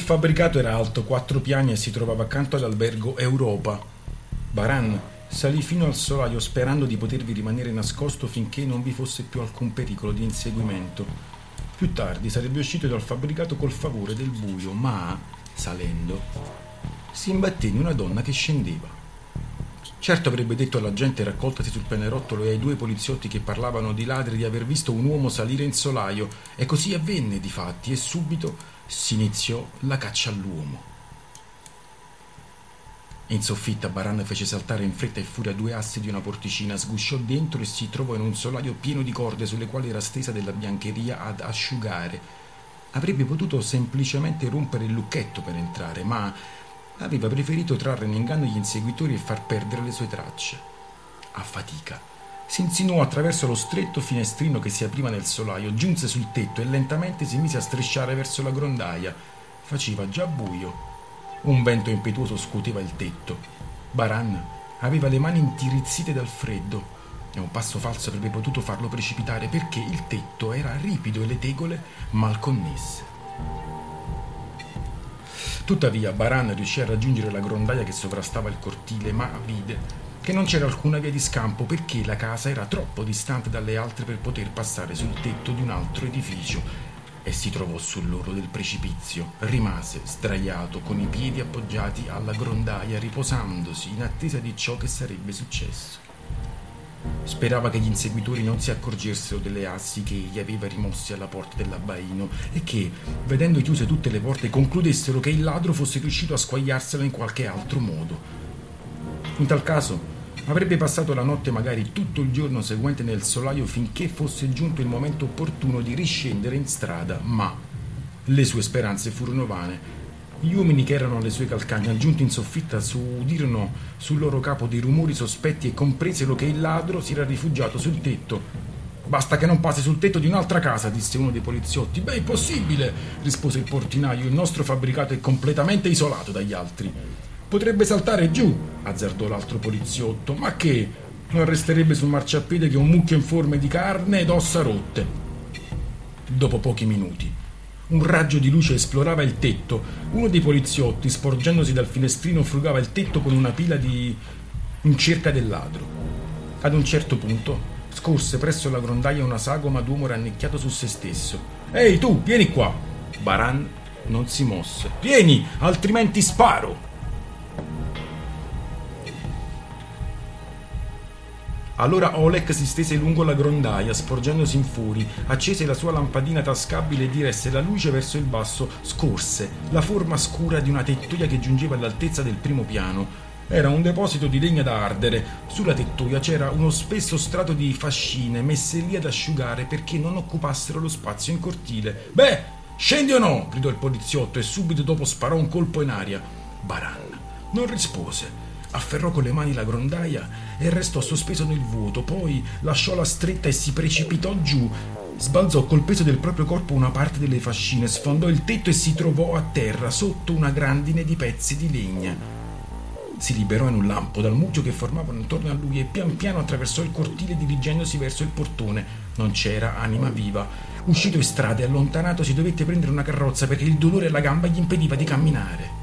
[SPEAKER 5] fabbricato era alto 4 piani e si trovava accanto all'albergo Europa. Baran salì fino al solaio sperando di potervi rimanere nascosto finché non vi fosse più alcun pericolo di inseguimento. Più tardi sarebbe uscito dal fabbricato col favore del buio, ma, salendo, si imbatté in una donna che scendeva. Certo avrebbe detto alla gente raccoltasi sul pianerottolo e ai 2 poliziotti che parlavano di ladri di aver visto un uomo salire in solaio, e così avvenne difatti, e subito si iniziò la caccia all'uomo. In soffitta Baran fece saltare in fretta e furia 2 assi di una porticina, sgusciò dentro e si trovò in un solaio pieno di corde sulle quali era stesa della biancheria ad asciugare. Avrebbe potuto semplicemente rompere il lucchetto per entrare, ma aveva preferito trarre in inganno gli inseguitori e far perdere le sue tracce. A fatica si insinuò attraverso lo stretto finestrino che si apriva nel solaio, giunse sul tetto e lentamente si mise a strisciare verso la grondaia. Faceva già buio. Un vento impetuoso scuoteva il tetto. Baran aveva le mani intirizzite dal freddo e un passo falso avrebbe potuto farlo precipitare, perché il tetto era ripido e le tegole mal connesse. Tuttavia Baran riuscì a raggiungere la grondaia che sovrastava il cortile, ma vide che non c'era alcuna via di scampo perché la casa era troppo distante dalle altre per poter passare sul tetto di un altro edificio, e si trovò sull'orlo del precipizio. Rimase sdraiato con i piedi appoggiati alla grondaia, riposandosi in attesa di ciò che sarebbe successo. Sperava che gli inseguitori non si accorgessero delle assi che egli aveva rimossi alla porta dell'abbaino e che, vedendo chiuse tutte le porte, concludessero che il ladro fosse riuscito a squagliarsela in qualche altro modo. In tal caso avrebbe passato la notte, magari tutto il giorno seguente, nel solaio finché fosse giunto il momento opportuno di riscendere in strada, ma le sue speranze furono vane. Gli uomini che erano alle sue calcagna, giunti in soffitta, udirono sul loro capo dei rumori sospetti e compresero che il ladro si era rifugiato sul tetto. «Basta che non passi sul tetto di un'altra casa», disse uno dei poliziotti. «Beh, è impossibile», rispose il portinaio, «il nostro fabbricato è completamente isolato dagli altri». «Potrebbe saltare giù», azzardò l'altro poliziotto. «Ma che? Non resterebbe sul marciapiede che un mucchio informe di carne ed ossa rotte». Dopo pochi minuti un raggio di luce esplorava il tetto. Uno dei poliziotti, sporgendosi dal finestrino, frugava il tetto con una pila in cerca del ladro. Ad un certo punto scorse presso la grondaia una sagoma d'uomo rannicchiato su se stesso. «Ehi tu, vieni qua!» Baran non si mosse. «Vieni, altrimenti sparo!» Allora Oleg si stese lungo la grondaia, sporgendosi in fuori, accese la sua lampadina tascabile e diresse la luce verso il basso. Scorse la forma scura di una tettoia che giungeva all'altezza del primo piano. Era un deposito di legna da ardere. Sulla tettoia c'era uno spesso strato di fascine messe lì ad asciugare perché non occupassero lo spazio in cortile. «Beh, scendi o no?» gridò il poliziotto e subito dopo sparò un colpo in aria. Baran non rispose. Afferrò con le mani la grondaia e restò sospeso nel vuoto, poi lasciò la stretta e si precipitò giù. Sbalzò col peso del proprio corpo una parte delle fascine, sfondò il tetto e si trovò a terra sotto una grandine di pezzi di legna. Si liberò in un lampo dal mucchio che formavano intorno a lui e pian piano attraversò il cortile dirigendosi verso il portone. Non c'era anima viva. Uscito in strada e allontanatosi dovette prendere una carrozza perché il dolore alla gamba gli impediva di camminare.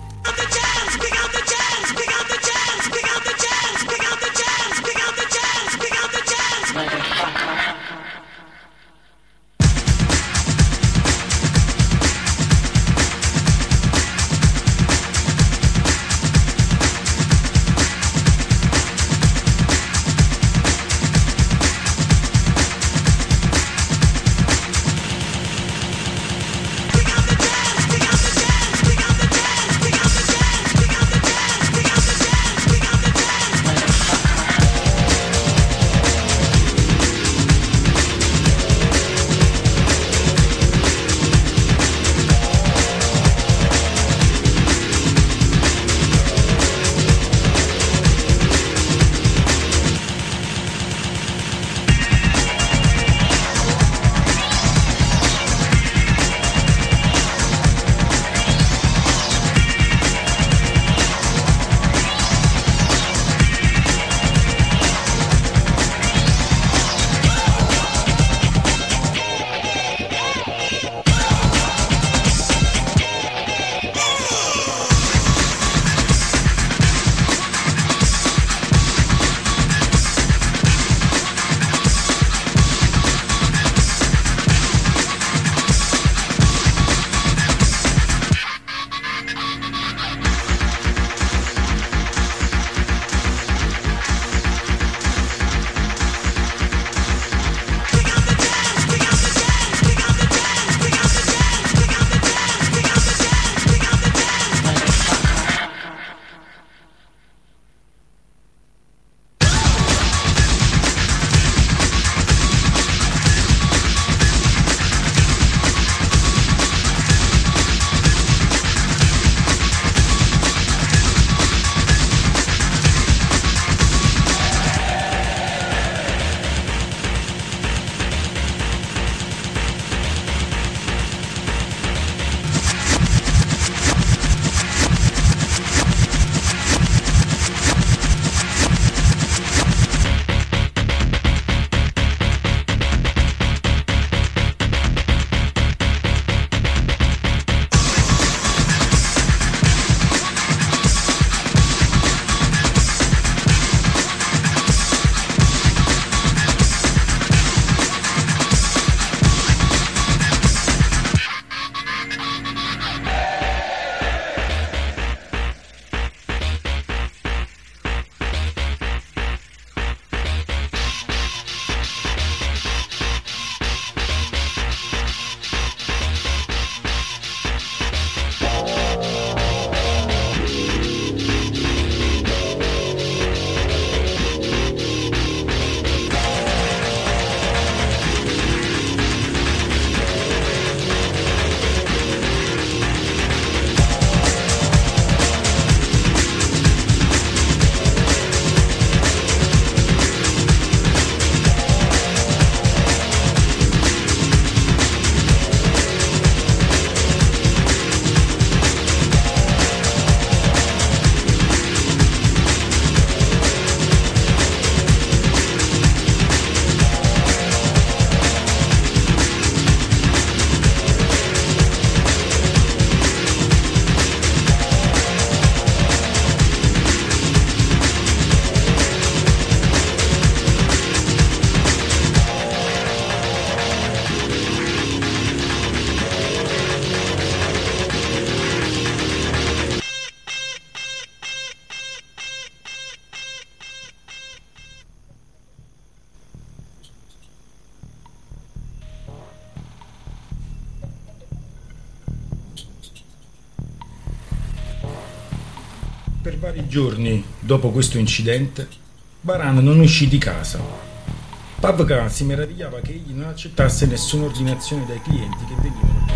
[SPEAKER 5] Per vari giorni dopo questo incidente, Baran non uscì di casa. Pavka si meravigliava che egli non accettasse nessuna ordinazione dai clienti che venivano.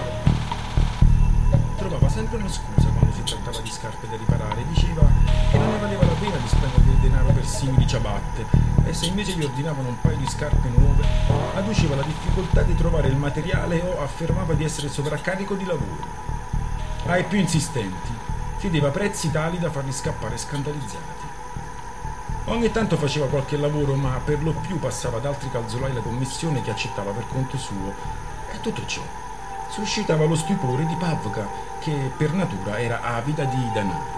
[SPEAKER 5] Trovava sempre una scusa quando si trattava di scarpe da riparare. Diceva che non ne valeva la pena di spendere del denaro per simili ciabatte, e se invece gli ordinavano un paio di scarpe nuove, adduceva la difficoltà di trovare il materiale o affermava di essere sovraccarico di lavoro. Ai più insistenti chiedeva prezzi tali da farli scappare scandalizzati. Ogni tanto faceva qualche lavoro, ma per lo più passava ad altri calzolai la commissione che accettava per conto suo, e tutto ciò suscitava lo stupore di Pavka, che per natura era avida di denaro.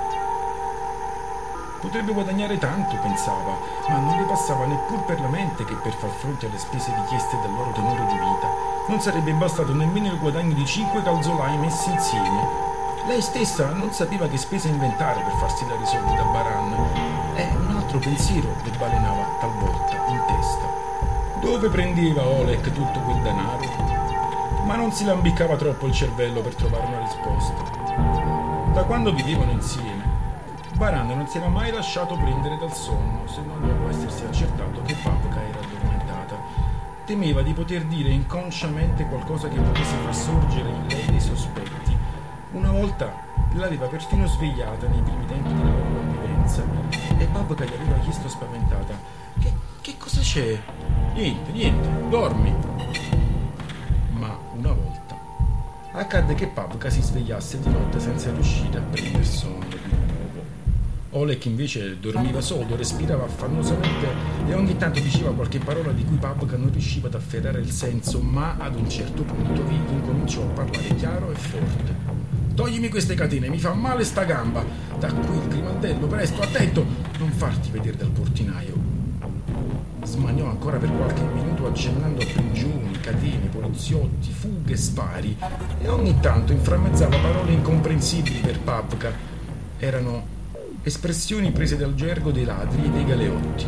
[SPEAKER 5] Potrebbe guadagnare tanto, pensava, ma non le passava neppur per la mente che per far fronte alle spese richieste dal loro tenore di vita non sarebbe bastato nemmeno il guadagno di 5 calzolai messi insieme. Lei stessa non sapeva che spese inventare per farsi dare i soldi da Baran, e un altro pensiero le balenava talvolta in testa. Dove prendeva Oleg tutto quel denaro? Ma non si lambiccava troppo il cervello per trovare una risposta. Da quando vivevano insieme, Baran non si era mai lasciato prendere dal sonno, se non dopo essersi accertato che Pavka era addormentata. Temeva di poter dire inconsciamente qualcosa che potesse far sorgere in lei dei sospetti. Una volta l'aveva perfino svegliata nei primi tempi della loro convivenza, e Pavka gli aveva chiesto spaventata: Che cosa c'è? Niente, dormi. Ma una volta accadde che Pavka si svegliasse di notte senza riuscire a prendere sonno di nuovo. Oleg invece dormiva sodo, respirava affannosamente e ogni tanto diceva qualche parola di cui Pavka non riusciva ad afferrare il senso, ma ad un certo punto egli incominciò a parlare chiaro e forte. Toglimi queste catene, mi fa male sta gamba. Da qui il grimaldello, presto, attento, non farti vedere dal portinaio. Smaniò ancora per qualche minuto accennando a prigioni, catene, poliziotti, fughe, spari, e ogni tanto inframmezzava parole incomprensibili per Pavka. Erano espressioni prese dal gergo dei ladri e dei galeotti.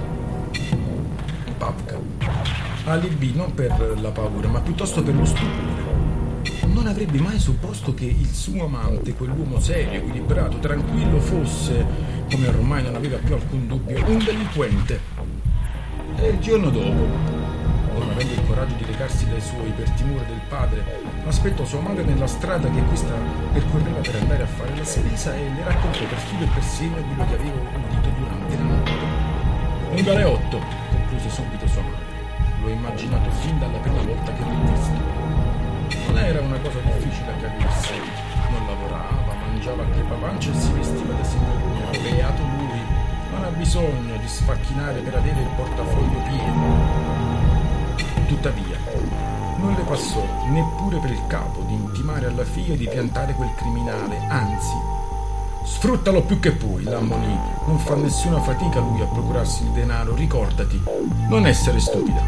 [SPEAKER 5] Pavka allibì non per la paura, ma piuttosto per lo stupore. Non avrebbe mai supposto che il suo amante, quell'uomo serio, equilibrato, tranquillo, fosse, come ormai non aveva più alcun dubbio, un delinquente. E il giorno dopo, non avendo il coraggio di recarsi dai suoi per timore del padre, aspettò sua madre nella strada che questa percorreva per andare a fare la spesa e le raccontò per filo e per segno quello che aveva udito durante la notte. Un galeotto, concluse subito sua madre. L'ho immaginato fin dalla prima volta che l'ho visto. Non era una cosa difficile che avesse. Non lavorava, mangiava a crepapancia e si vestiva da signorina. Beato lui, non ha bisogno di sfacchinare per avere il portafoglio pieno. Tuttavia, non le passò neppure per il capo di intimare alla figlia di piantare quel criminale, anzi, sfruttalo più che puoi, l'ammonì. Non fa nessuna fatica lui a procurarsi il denaro, ricordati, non essere stupida.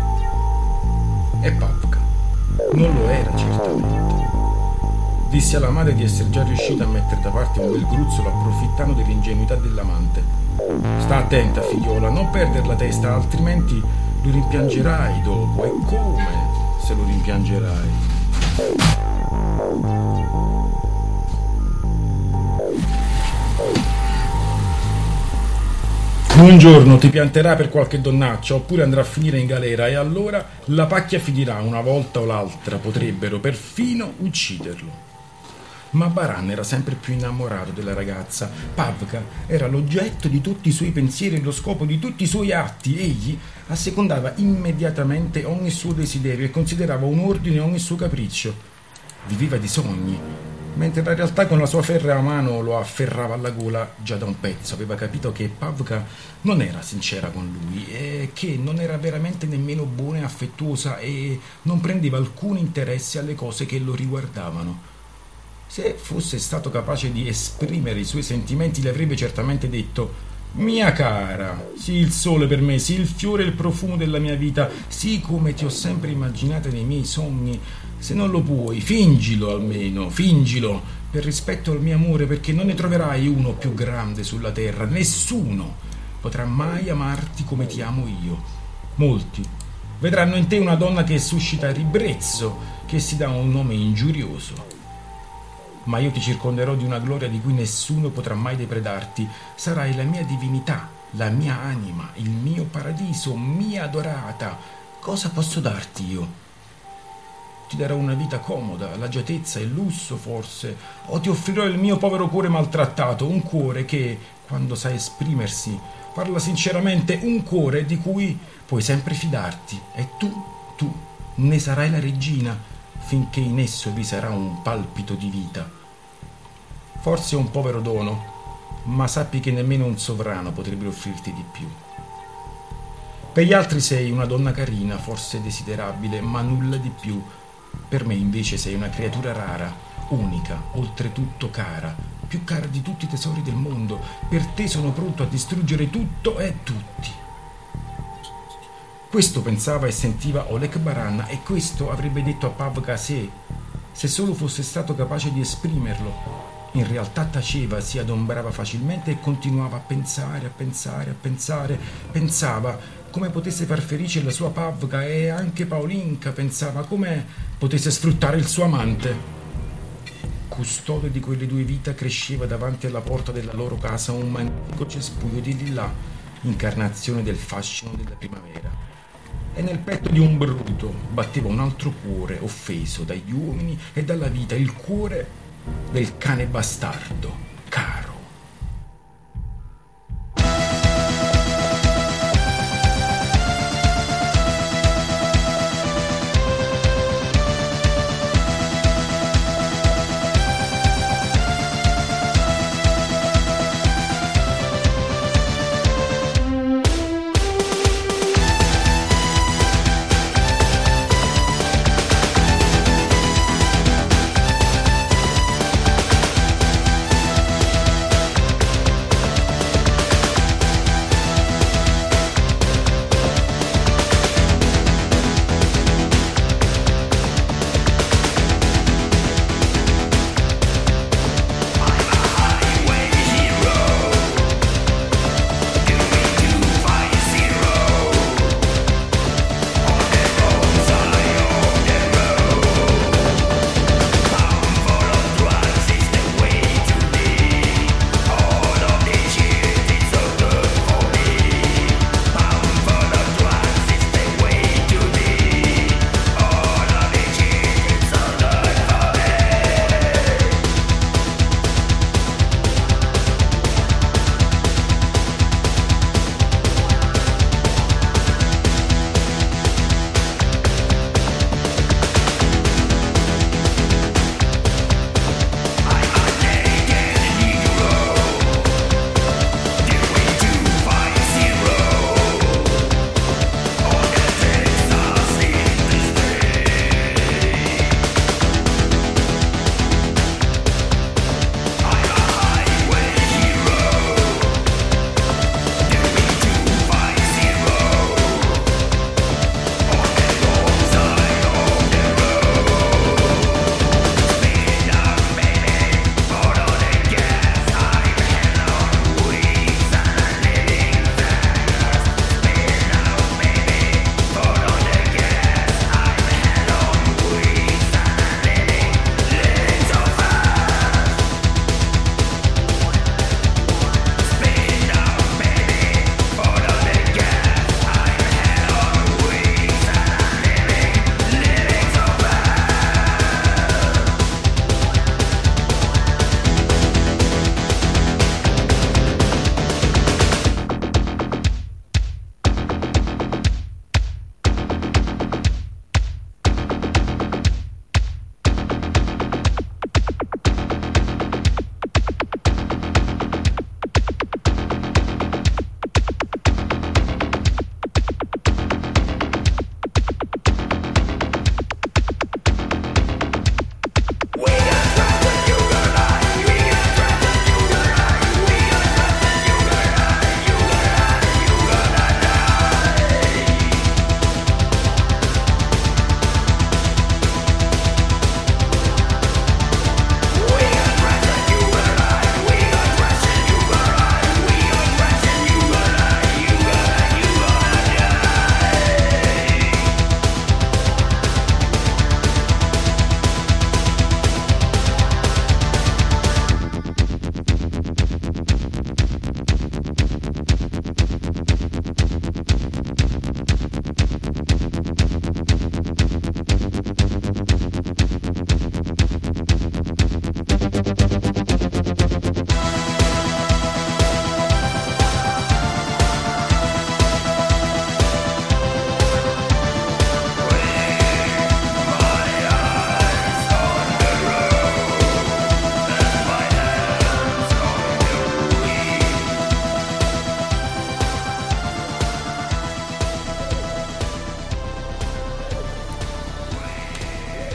[SPEAKER 5] E Pavka non lo era certamente. Disse alla madre di essere già riuscita a mettere da parte un bel gruzzolo approfittando dell'ingenuità dell'amante. Sta attenta, figliola, non perdere la testa, altrimenti lo rimpiangerai dopo. E come se lo rimpiangerai? Un giorno ti pianterà per qualche donnaccia oppure andrà a finire in galera, e allora la pacchia finirà, una volta o l'altra potrebbero perfino ucciderlo. Ma Baran era sempre più innamorato della ragazza. Pavka era l'oggetto di tutti i suoi pensieri e lo scopo di tutti i suoi atti. Egli assecondava immediatamente ogni suo desiderio e considerava un ordine ogni suo capriccio. Viveva di sogni, mentre la realtà con la sua ferrea mano lo afferrava alla gola già da un pezzo. Aveva capito che Pavka non era sincera con lui e che non era veramente nemmeno buona e affettuosa e non prendeva alcun interesse alle cose che lo riguardavano. Se fosse stato capace di esprimere i suoi sentimenti, le avrebbe certamente detto: mia cara, sii il sole per me, sii il fiore e il profumo della mia vita, sii come ti ho sempre immaginata nei miei sogni. Se non lo puoi, fingilo almeno, fingilo, per rispetto al mio amore, perché non ne troverai uno più grande sulla terra. Nessuno potrà mai amarti come ti amo io. Molti vedranno in te una donna che suscita ribrezzo, che si dà un nome ingiurioso. ma io ti circonderò di una gloria di cui nessuno potrà mai depredarti. Sarai la mia divinità, la mia anima, il mio paradiso, mia adorata. Cosa posso darti io? Ti darò una vita comoda, l'agiatezza e il lusso forse, o ti offrirò il mio povero cuore maltrattato, un cuore che, quando sa esprimersi, parla sinceramente, un cuore di cui puoi sempre fidarti, e tu ne sarai la regina, finché in esso vi sarà un palpito di vita. Forse è un povero dono, ma sappi che nemmeno un sovrano potrebbe offrirti di più. Per gli altri sei una donna carina, forse desiderabile, ma nulla di più. Per me invece sei una creatura rara, unica, oltretutto cara, più cara di tutti i tesori del mondo. Per te sono pronto a distruggere tutto e tutti. Questo pensava e sentiva Oleg Baran, e questo avrebbe detto a Pavka se solo fosse stato capace di esprimerlo. In realtà taceva, si adombrava facilmente e continuava a pensare. Pensava come potesse far felice la sua Pavka, e anche Paulinka pensava come potesse sfruttare il suo amante. Custode di quelle due vite cresceva davanti alla porta della loro casa un magnifico cespuglio di lilla, incarnazione del fascino della primavera. E nel petto di un bruto batteva un altro cuore offeso dagli uomini e dalla vita, il cuore del cane bastardo, caro.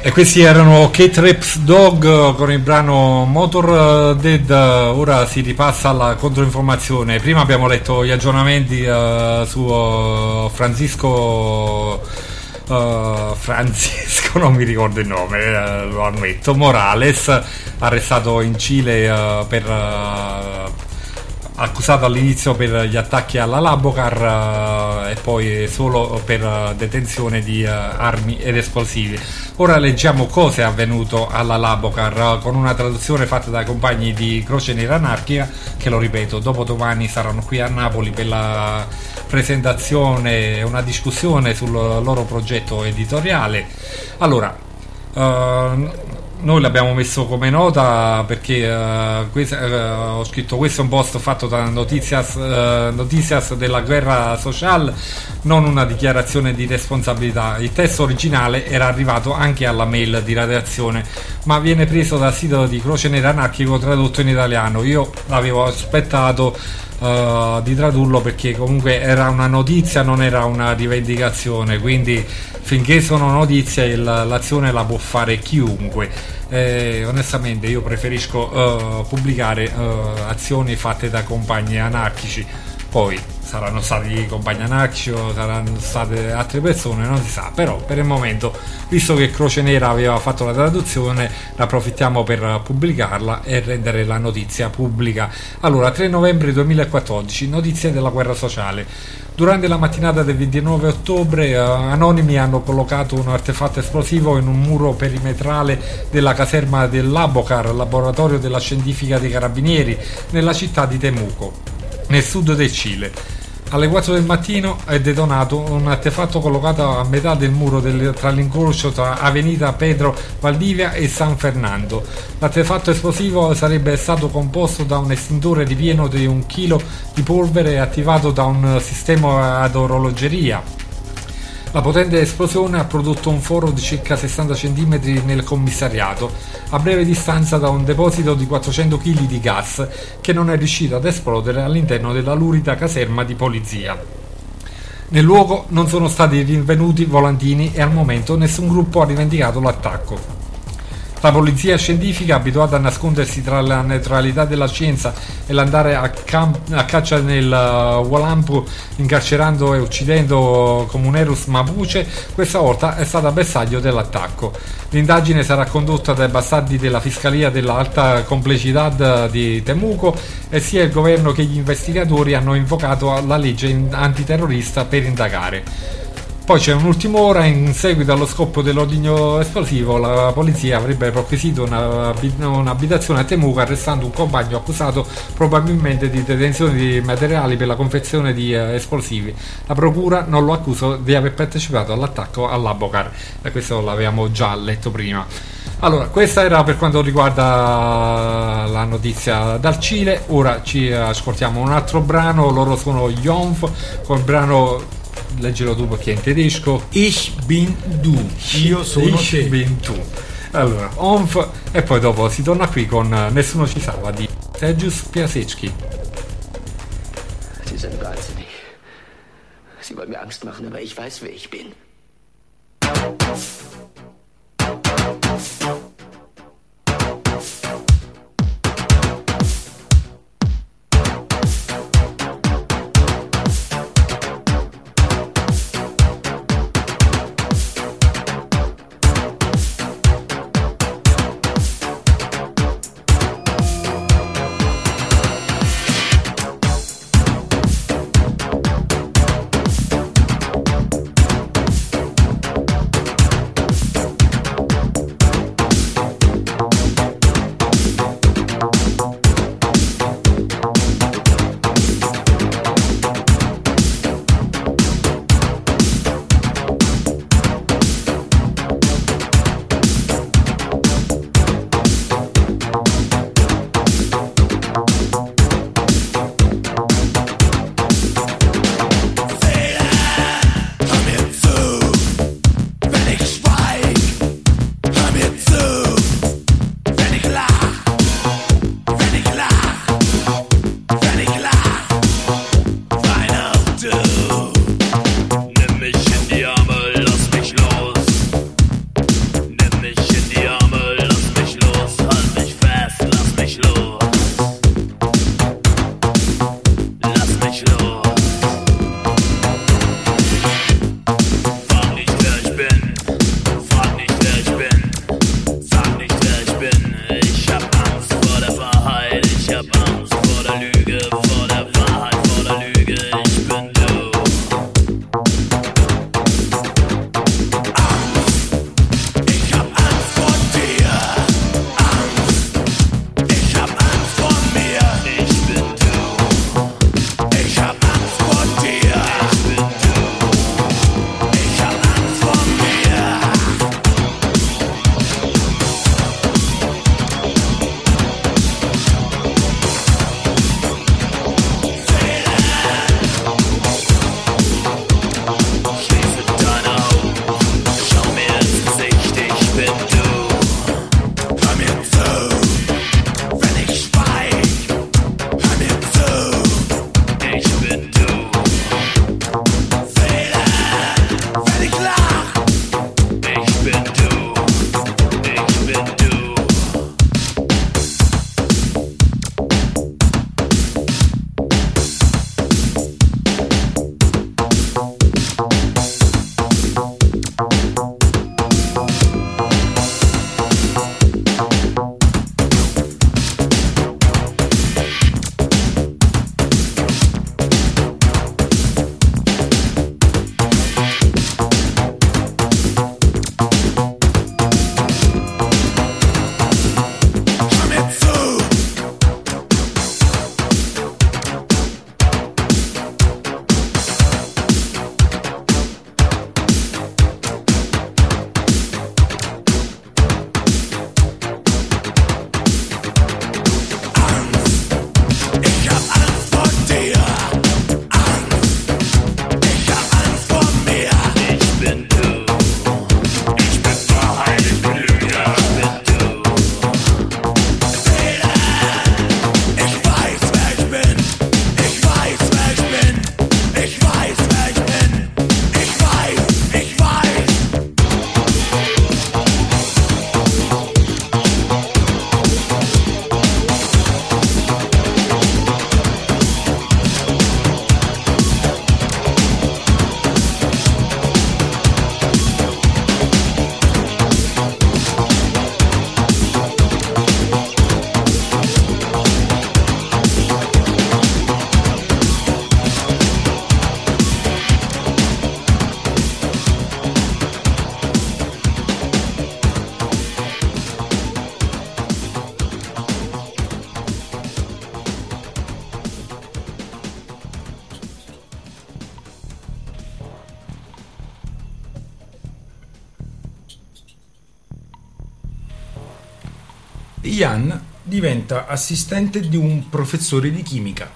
[SPEAKER 3] E questi erano Kate Rap's Dog con il brano Motor Dead. Ora si ripassa alla controinformazione. Prima abbiamo letto gli aggiornamenti su Francisco, non mi ricordo il nome, lo ammetto, Morales, arrestato in Cile accusato all'inizio per gli attacchi alla Labocar e poi solo per detenzione di armi ed esplosivi. Ora leggiamo cosa è avvenuto alla Labocar con una traduzione fatta dai compagni di Croce Nera Anarchica, che, lo ripeto, dopodomani saranno qui a Napoli per la presentazione e una discussione sul loro progetto editoriale. Allora, noi l'abbiamo messo come nota perché ho scritto: questo è un post fatto da Noticias della Guerra Social, non una dichiarazione di responsabilità. Il testo originale era arrivato anche alla mail di redazione, ma viene preso dal sito di Croce Nera Anarchico tradotto in italiano. Io l'avevo aspettato di tradurlo perché comunque era una notizia, non era una rivendicazione, quindi finché sono notizie l'azione la può fare chiunque. Onestamente io preferisco pubblicare azioni fatte da compagni anarchici. Poi saranno stati compagni anarchici o saranno state altre persone, non si sa, però per il momento, visto che Croce Nera aveva fatto la traduzione, ne approfittiamo per pubblicarla e rendere la notizia pubblica. Allora, 3 novembre 2014, notizie della guerra sociale. Durante la mattinata del 29 ottobre anonimi hanno collocato un artefatto esplosivo in un muro perimetrale della caserma del Labocar, laboratorio della scientifica dei carabinieri, nella città di Temuco, nel sud del Cile. Alle 4 del mattino è detonato un artefatto collocato a metà del muro tra l'incrocio tra Avenida Pedro Valdivia e San Fernando. L'artefatto esplosivo sarebbe stato composto da un estintore ripieno di 1 chilo di polvere attivato da un sistema ad orologeria. La potente esplosione ha prodotto un foro di circa 60 cm nel commissariato, a breve distanza da un deposito di 400 kg di gas che non è riuscito ad esplodere all'interno della lurida caserma di polizia. Nel luogo non sono stati rinvenuti volantini e al momento nessun gruppo ha rivendicato l'attacco. La polizia scientifica, abituata a nascondersi tra la neutralità della scienza e l'andare a caccia nel Hualampu, incarcerando e uccidendo comuneros mapuche, questa volta è stata bersaglio dell'attacco. L'indagine sarà condotta dai bastardi della Fiscalia dell'Alta Complejidad di Temuco e sia il governo che gli investigatori hanno invocato la legge antiterrorista per indagare. Poi c'è un'ultima ora: in seguito allo scoppio dell'ordigno esplosivo la polizia avrebbe perquisito un'abitazione a Temuco, arrestando un compagno accusato probabilmente di detenzione di materiali per la confezione di esplosivi. La procura non lo accusa di aver partecipato all'attacco all'Abocar, e questo l'avevamo già letto prima. Allora, questa era per quanto riguarda la notizia dal Cile. Ora ci ascoltiamo un altro brano, loro sono Yonf con il brano, leggilo tu perché è in tedesco,
[SPEAKER 5] Ich bin du, io sono
[SPEAKER 3] Ich
[SPEAKER 5] te.
[SPEAKER 3] bin tu. Allora, Onf, e poi dopo si torna qui con Nessuno ci salva di Sergius Piasecki.
[SPEAKER 6] Sie sind wahnsinnig. Sie wollen mir Angst machen, aber ich weiß, wer ich bin.
[SPEAKER 4] der Lüge, vor der Wahrheit, vor der Lüge, ich bin du. Ich hab Angst vor dir, Angst, ich hab Angst vor mir, ich bin du. Ich hab Angst vor dir, ich bin du. Ich hab Angst vor mir. Schließe deine Augen, schau mir ins Gesicht, ich bin du. Hör mir zu, wenn ich schweig, hör mir zu, ich bin du. Seele, wenn ich lach, ich bin du, ich bin du. Hör mir zu. Ich hab Angst vor dir, Angst, ich hab Angst vor mir, ich bin du. Ich bin Wahrheit, ich bin Lüge, ich bin du. Seele, ich weiß, wer ich bin, ich weiß, wer ich bin, ich weiß, wer ich bin, ich weiß, ich weiß.
[SPEAKER 5] Ian diventa assistente di un professore di chimica.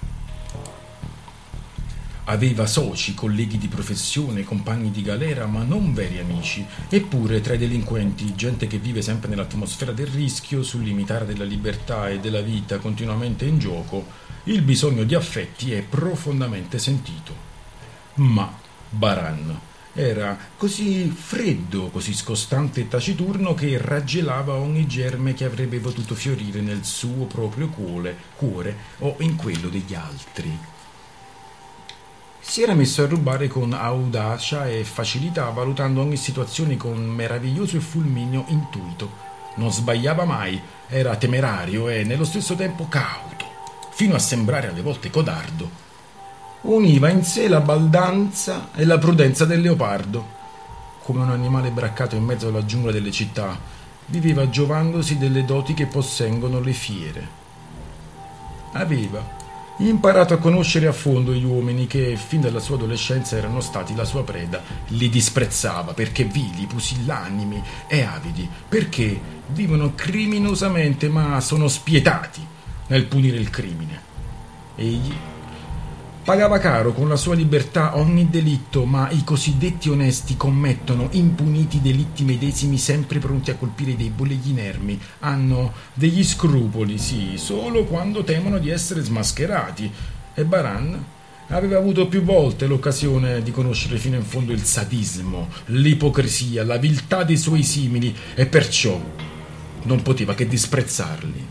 [SPEAKER 5] Aveva soci, colleghi di professione, compagni di galera, ma non veri amici. Eppure tra i delinquenti, gente che vive sempre nell'atmosfera del rischio, sul limitare della libertà e della vita continuamente in gioco, il bisogno di affetti è profondamente sentito. Ma Baran era così freddo, così scostante e taciturno che raggelava ogni germe che avrebbe potuto fiorire nel suo proprio cuore o in quello degli altri. Si era messo a rubare con audacia e facilità, valutando ogni situazione con meraviglioso e fulmineo intuito. Non sbagliava mai, era temerario e nello stesso tempo cauto, fino a sembrare alle volte codardo. Univa in sé la baldanza e la prudenza del leopardo. Come un animale braccato in mezzo alla giungla delle città, viveva giovandosi delle doti che posseggono le fiere. Aveva imparato a conoscere a fondo gli uomini che, fin dalla sua adolescenza, erano stati la sua preda. Li disprezzava perché vili, pusillanimi e avidi, perché vivono criminosamente ma sono spietati nel punire il crimine. Egli pagava caro con la sua libertà ogni delitto, ma i cosiddetti onesti commettono impuniti delitti medesimi, sempre pronti a colpire i deboli e gli inermi. Hanno degli scrupoli, sì, solo quando temono di essere smascherati. E Baran aveva avuto più volte l'occasione di conoscere fino in fondo il sadismo, l'ipocrisia, la viltà dei suoi simili, e perciò non poteva che disprezzarli.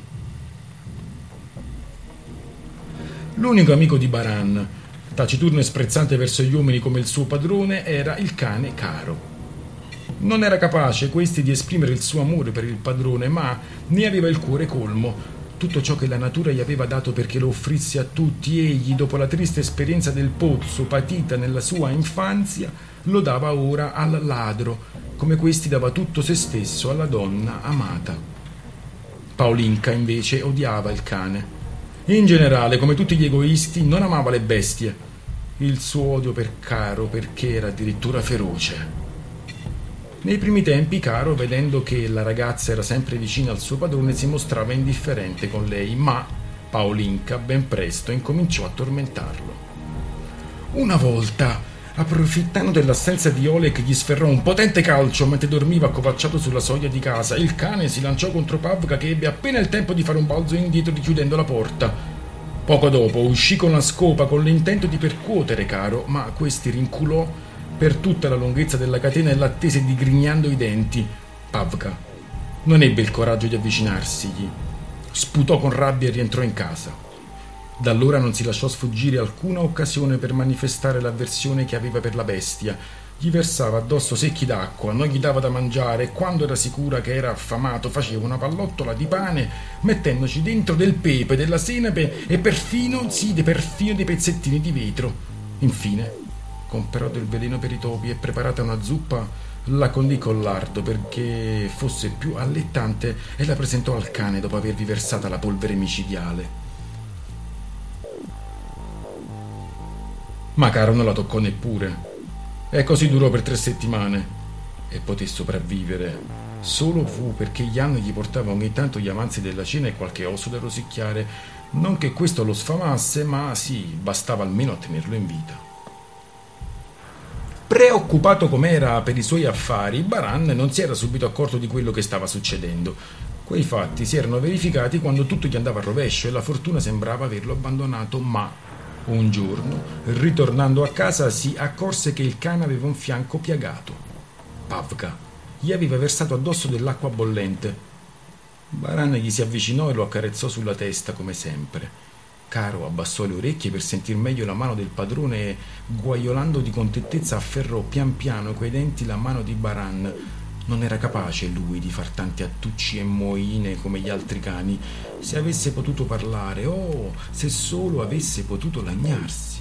[SPEAKER 5] L'unico amico di Baran, taciturno e sprezzante verso gli uomini come il suo padrone, era il cane Caro. Non era capace questi di esprimere il suo amore per il padrone, ma ne aveva il cuore colmo. Tutto ciò che la natura gli aveva dato perché lo offrisse a tutti, egli, dopo la triste esperienza del pozzo patita nella sua infanzia, lo dava ora al ladro, come questi dava tutto se stesso alla donna amata. Paolinka invece odiava il cane. In generale, come tutti gli egoisti, non amava le bestie. Il suo odio per Caro perché era addirittura feroce. Nei primi tempi Caro, vedendo che la ragazza era sempre vicina al suo padrone, si mostrava indifferente con lei, ma Paolinka ben presto incominciò a tormentarlo. Una volta, approfittando dell'assenza di Oleg, gli sferrò un potente calcio mentre dormiva accovacciato sulla soglia di casa. Il cane si lanciò contro Pavka, che ebbe appena il tempo di fare un balzo indietro richiudendo la porta. Poco dopo uscì con la scopa con l'intento di percuotere Caro, ma questi rinculò per tutta la lunghezza della catena e l'attese digrignando i denti. Pavka non ebbe il coraggio di avvicinarsigli. Sputò con rabbia e rientrò in casa. Da allora non si lasciò sfuggire alcuna occasione per manifestare l'avversione che aveva per la bestia. Gli versava addosso secchi d'acqua, non gli dava da mangiare e quando era sicura che era affamato faceva una pallottola di pane mettendoci dentro del pepe, della senape e perfino dei pezzettini di vetro. Infine comperò del veleno per i topi e preparata una zuppa la condì col lardo perché fosse più allettante e la presentò al cane dopo avervi versata la polvere micidiale. Ma Caro non la toccò neppure e così durò per 3 settimane e poté sopravvivere. Solo fu perché Jan gli portava ogni tanto gli avanzi della cena e qualche osso da rosicchiare. Non che questo lo sfamasse, ma sì, bastava almeno a tenerlo in vita. Preoccupato com'era per i suoi affari, Baran non si era subito accorto di quello che stava succedendo. Quei fatti si erano verificati quando tutto gli andava a rovescio e la fortuna sembrava averlo abbandonato, ma un giorno, ritornando a casa, si accorse che il cane aveva un fianco piagato. Pavka gli aveva versato addosso dell'acqua bollente. Baran gli si avvicinò e lo accarezzò sulla testa come sempre. Caro abbassò le orecchie per sentir meglio la mano del padrone e, guaiolando di contentezza, afferrò pian piano coi denti la mano di Baran. Non era capace lui di far tanti attucci e moine come gli altri cani. Se avesse potuto parlare, se solo avesse potuto lagnarsi.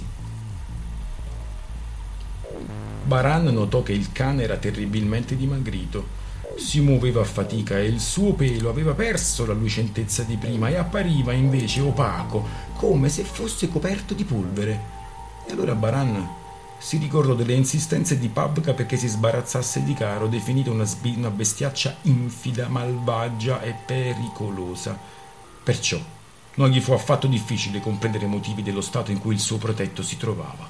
[SPEAKER 5] Baran notò che il cane era terribilmente dimagrito. Si muoveva a fatica e il suo pelo aveva perso la lucentezza di prima e appariva invece opaco, come se fosse coperto di polvere. E allora Baran si ricordò delle insistenze di Pavka perché si sbarazzasse di Caro, definita una bestiaccia infida, malvagia e pericolosa. Perciò non gli fu affatto difficile comprendere i motivi dello stato in cui il suo protetto si trovava.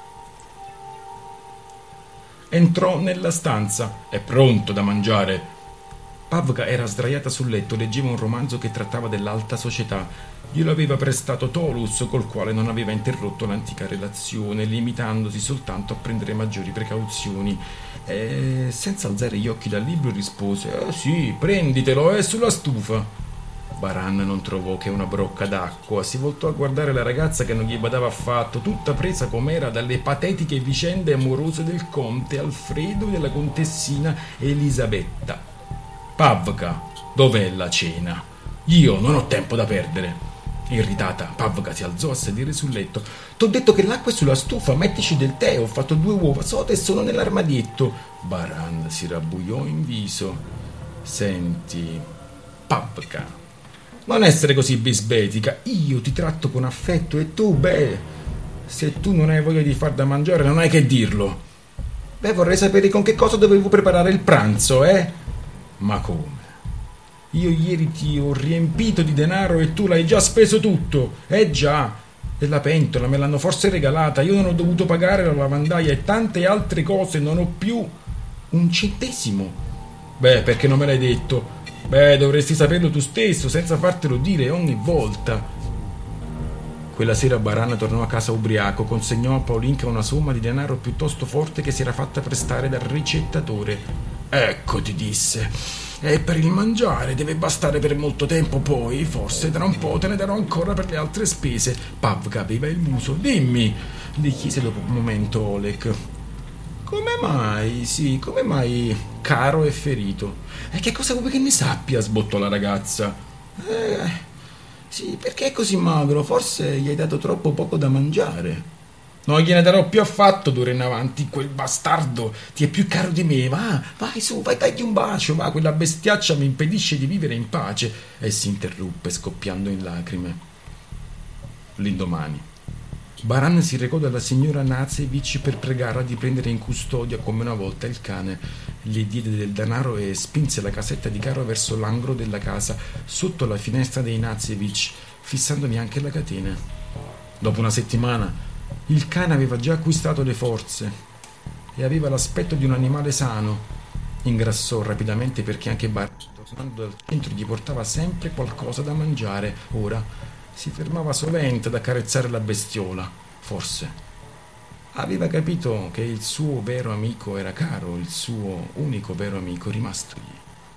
[SPEAKER 5] Entrò nella stanza. «È pronto da mangiare!» Pavka era sdraiata sul letto, leggeva un romanzo che trattava dell'alta società. Glielo aveva prestato Tolus, col quale non aveva interrotto l'antica relazione, limitandosi soltanto a prendere maggiori precauzioni. E, senza alzare gli occhi dal libro, rispose: «Sì, prenditelo, è sulla stufa!» Baran non trovò che una brocca d'acqua. Si voltò a guardare la ragazza che non gli badava affatto, tutta presa com'era dalle patetiche vicende amorose del conte Alfredo e della contessina Elisabetta. «Pavka, dov'è la cena? Io non ho tempo da perdere!» Irritata, Pavka si alzò a sedere sul letto. «T'ho detto che l'acqua è sulla stufa, mettici del tè, ho fatto 2 uova sote e sono nell'armadietto!» Baran si rabbuiò in viso. «Senti, Pavka, non essere così bisbetica, io ti tratto con affetto e tu, se tu non hai voglia di far da mangiare non hai che dirlo. Vorrei sapere con che cosa dovevo preparare il pranzo, Ma come? Io ieri ti ho riempito di denaro e tu l'hai già speso tutto, già, e la pentola me l'hanno forse regalata, io non ho dovuto pagare la lavandaia e tante altre cose, non ho più un centesimo. Perché non me l'hai detto? Dovresti saperlo tu stesso, senza fartelo dire ogni volta. Quella sera Baran tornò a casa ubriaco, consegnò a Paolinka una somma di denaro piuttosto forte che si era fatta prestare dal ricettatore. «Ecco», ti disse, «è per il mangiare, deve bastare per molto tempo, poi forse tra un po' te ne darò ancora per le altre spese». Pavka aveva il muso. «Dimmi», gli chiese dopo un momento Oleg, «come mai Caro è ferito?» «E che cosa vuoi che ne sappia?» sbottò la ragazza. Sì, perché è così magro? Forse gli hai dato troppo poco da mangiare. Non gliene darò più affatto d'ora in avanti, quel bastardo ti è più caro di me. Va, vai su, vai, dagli un bacio, va, quella bestiaccia mi impedisce di vivere in pace. E si interruppe scoppiando in lacrime. L'indomani Baran si recò dalla signora Nazevich per pregarla di prendere in custodia come una volta il cane. Le diede del denaro e spinse la casetta di carro verso l'angolo della casa, sotto la finestra dei Nazevich, fissandovi anche la catena. Dopo una settimana il cane aveva già acquistato le forze e aveva l'aspetto di un animale sano. Ingrassò rapidamente perché anche Baran, tornando dal centro, gli portava sempre qualcosa da mangiare. Ora si fermava sovente ad accarezzare la bestiola. Forse aveva capito che il suo vero amico era caro, il suo unico vero amico rimastogli.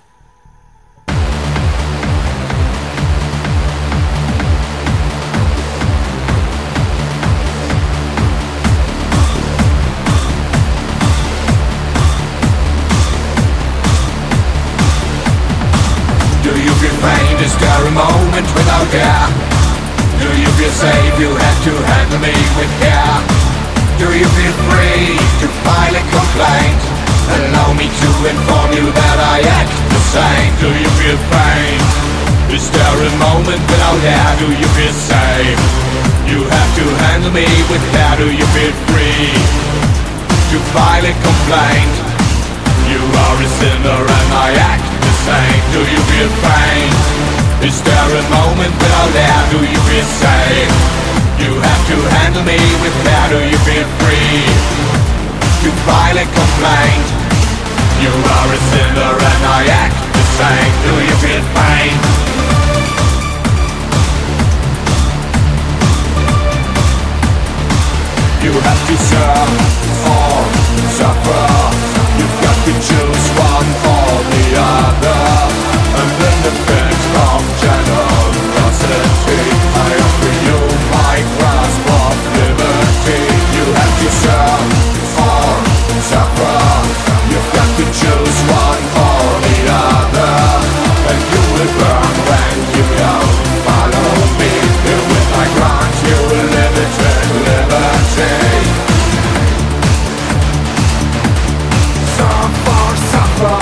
[SPEAKER 4] Do you feel pain? Is there a moment without care? Do you feel safe? You have to handle me with care. Do you feel free to file a complaint? Allow me to inform you that I act the same. Do you feel pain? Is there a moment without air? Do you feel safe? You have to handle me with care. Do you feel free to file a complaint? You are a sinner and I act the same. Do you feel pain? Is there a moment without air? Do you feel safe? You have to handle me with care. Do you feel free to file a complaint? You are a sinner and I act the same. Do you feel pain? You have to serve or suffer. You've got to choose one or the other. And then the bit of generosity, I offer you my grasp of liberty. You have to serve or suffer. You've got to choose one or the other. And you will burn when you don't follow me. With I grant you limited liberty. Suffer.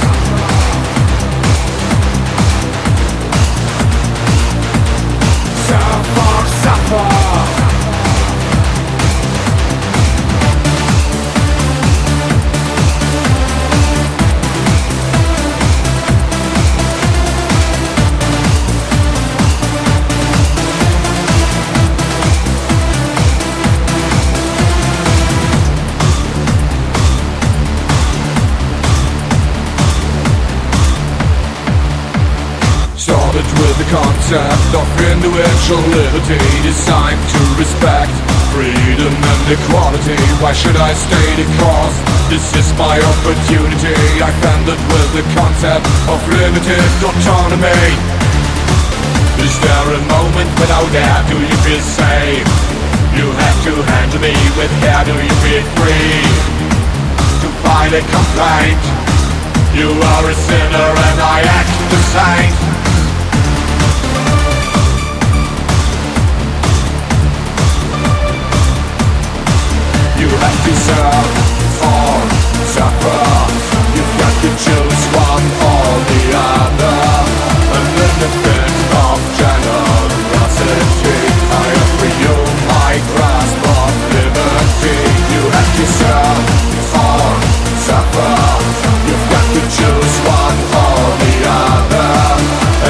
[SPEAKER 4] With the concept of individual liberty, designed to respect freedom and equality. Why should I stay the course? This is my opportunity. I offended with the concept of limited autonomy. Is there a moment without air? Do you feel safe? You have to handle me with care. Do you feel free to file a complaint? You are a sinner and I act the same. You have to serve or suffer. You've got to choose one or the other. And in the bit of generosity, I offer you my grasp of liberty. You have to serve or suffer. You've got to choose one or the other.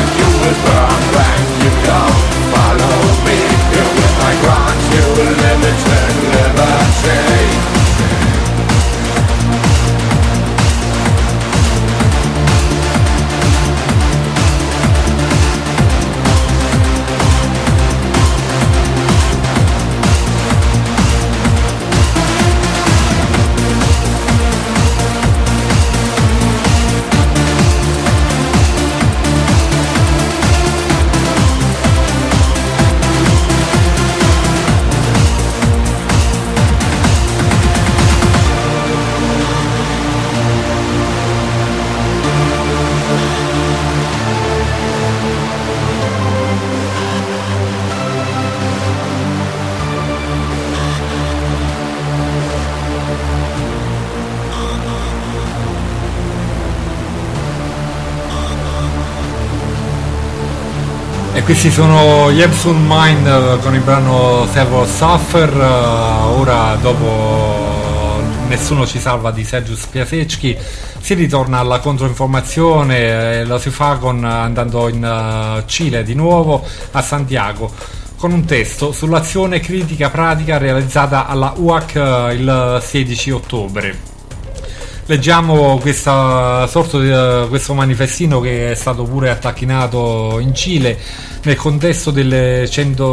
[SPEAKER 3] E questi sono gli Epson Mind con il brano Several Suffer. Ora, dopo Nessuno ci salva di Sergius Piasecki, si ritorna alla controinformazione, lo si fa andando in Cile di nuovo, a Santiago, con un testo sull'azione critica pratica realizzata alla UAC il 16 ottobre. Leggiamo questo manifestino che è stato pure attacchinato in Cile nel contesto dei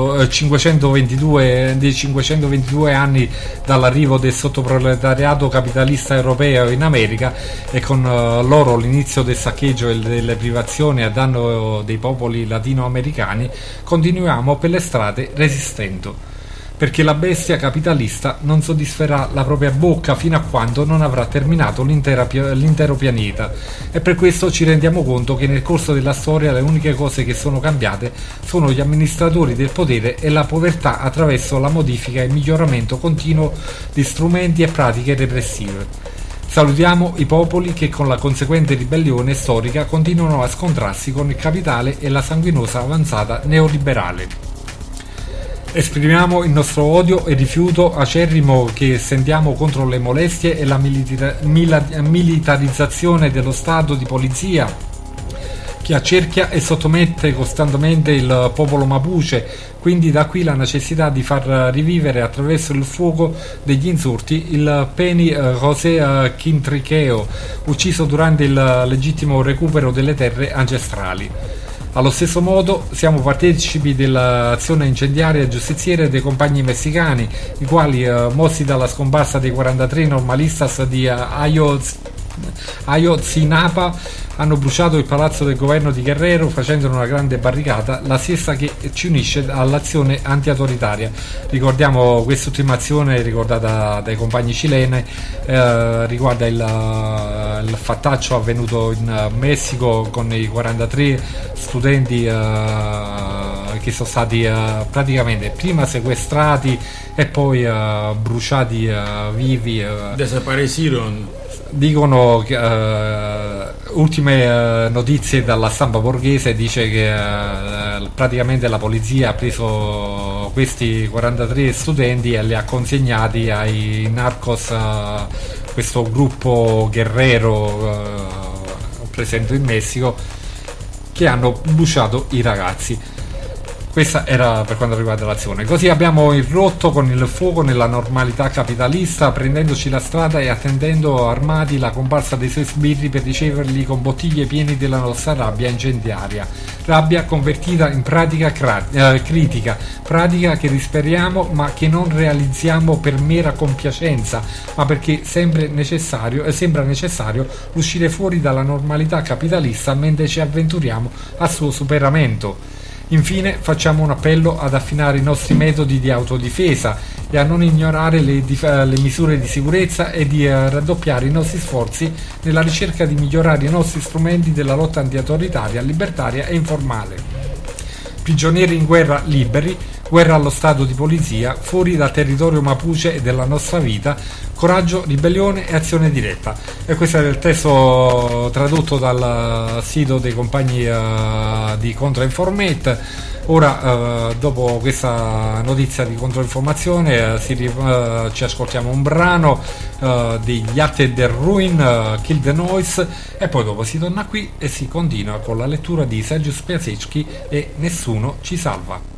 [SPEAKER 3] 522 anni dall'arrivo del sottoproletariato capitalista europeo in America, e con loro l'inizio del saccheggio e delle privazioni a danno dei popoli latinoamericani. Continuiamo per le strade resistendo, perché la bestia capitalista non soddisferà la propria bocca fino a quando non avrà terminato l'intero pianeta, e per questo ci rendiamo conto che nel corso della storia le uniche cose che sono cambiate sono gli amministratori del potere e la povertà attraverso la modifica e miglioramento continuo di strumenti e pratiche repressive. Salutiamo i popoli che con la conseguente ribellione storica continuano a scontrarsi con il capitale e la sanguinosa avanzata neoliberale. Esprimiamo il nostro odio e rifiuto acerrimo che sentiamo contro le molestie e la militarizzazione dello Stato di polizia che accerchia e sottomette costantemente il popolo mapuche. Quindi da qui la necessità di far rivivere attraverso il fuoco degli insurti il Penny José Quintriqueo, ucciso durante il legittimo recupero delle terre ancestrali. Allo stesso modo siamo partecipi dell'azione incendiaria e giustiziera dei compagni messicani, i quali, mossi dalla scomparsa dei 43 normalistas di Ayotzinapa, hanno bruciato il palazzo del governo di Guerrero facendo una grande barricata, la stessa che ci unisce all'azione anti-autoritaria. Ricordiamo quest'ultima azione ricordata dai compagni cileni, riguarda il fattaccio avvenuto in Messico con i 43 studenti che sono stati praticamente prima sequestrati e poi bruciati vivi.
[SPEAKER 5] Desaparecieron.
[SPEAKER 3] Dicono che ultime notizie dalla stampa borghese dice che praticamente la polizia ha preso questi 43 studenti e li ha consegnati ai narcos, questo gruppo guerrero presente in Messico, che hanno bruciato i ragazzi. Questa era per quanto riguarda l'azione. Così abbiamo irrotto con il fuoco nella normalità capitalista, prendendoci la strada e attendendo armati la comparsa dei suoi sbirri per riceverli con bottiglie piene della nostra rabbia incendiaria. Rabbia convertita in pratica critica, pratica che risperiamo ma che non realizziamo per mera compiacenza, ma perché sembra necessario uscire fuori dalla normalità capitalista mentre ci avventuriamo al suo superamento. Infine facciamo un appello ad affinare i nostri metodi di autodifesa e a non ignorare le misure di sicurezza e di raddoppiare i nostri sforzi nella ricerca di migliorare i nostri strumenti della lotta anti-autoritaria, libertaria e informale. Prigionieri in guerra liberi, guerra allo stato di polizia, fuori dal territorio mapuche e della nostra vita, coraggio, ribellione e azione diretta. E questo è il testo tradotto dal sito dei compagni di Controinformate. Ora, dopo questa notizia di controinformazione, ci ascoltiamo un brano degli Arte del Ruin, Kill the Noise, e poi dopo si torna qui e si continua con la lettura di Sergius Piasecki e Nessuno ci salva.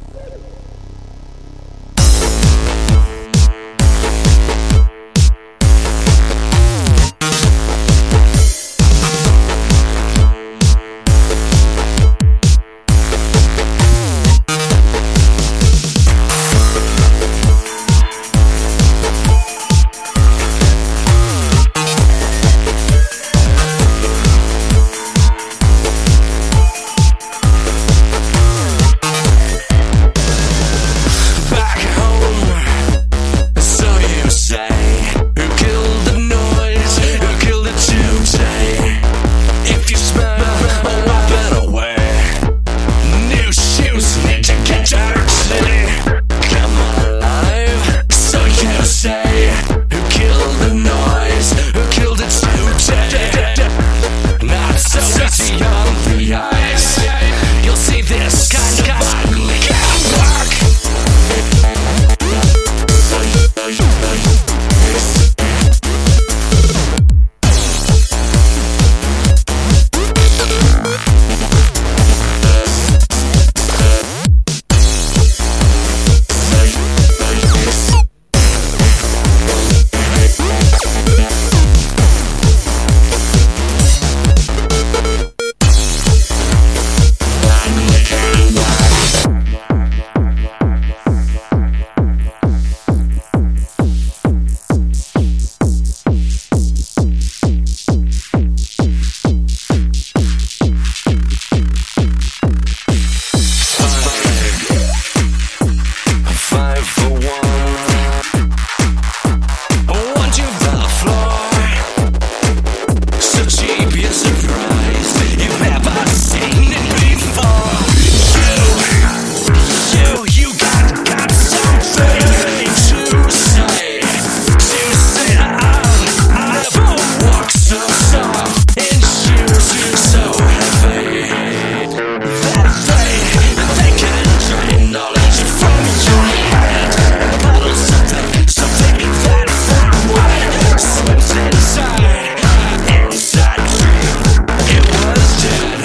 [SPEAKER 4] for one. Want you on the floor, so cheap you're surprised you've never seen it before. You got something to say. I never walk so soft in shoes so heavy that they can drain knowledge from your head. A bottle something that far away slips inside dream. It was dead.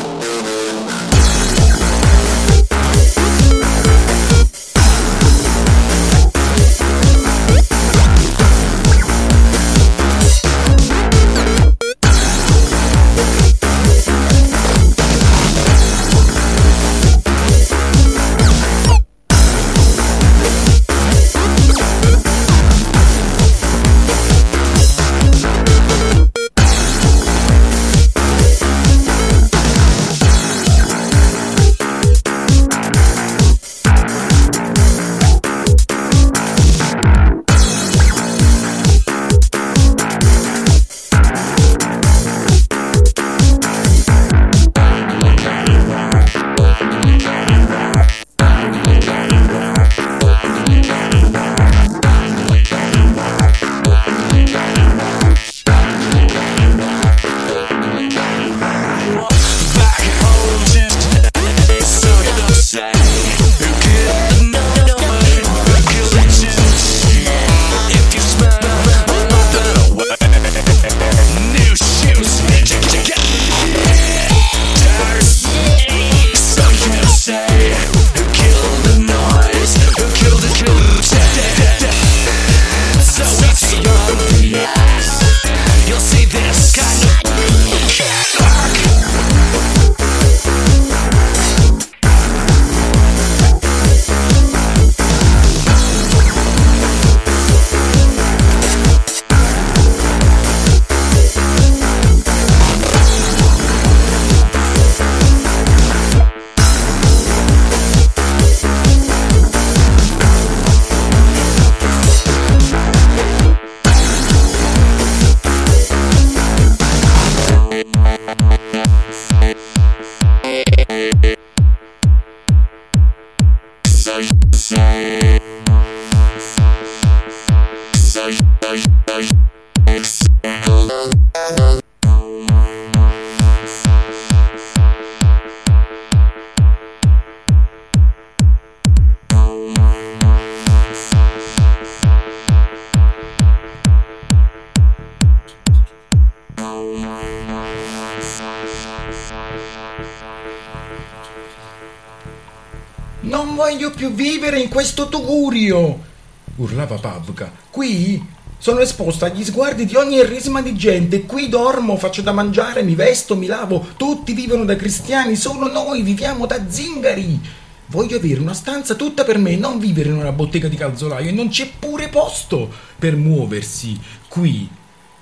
[SPEAKER 5] Non voglio più vivere in questo tugurio, urlava Pavka. Qui sono esposta agli sguardi di ogni eresima di gente. Qui dormo, faccio da mangiare, mi vesto, mi lavo. Tutti vivono da cristiani, solo noi viviamo da zingari. Voglio avere una stanza tutta per me, non vivere in una bottega di calzolaio, e non c'è pure posto per muoversi qui.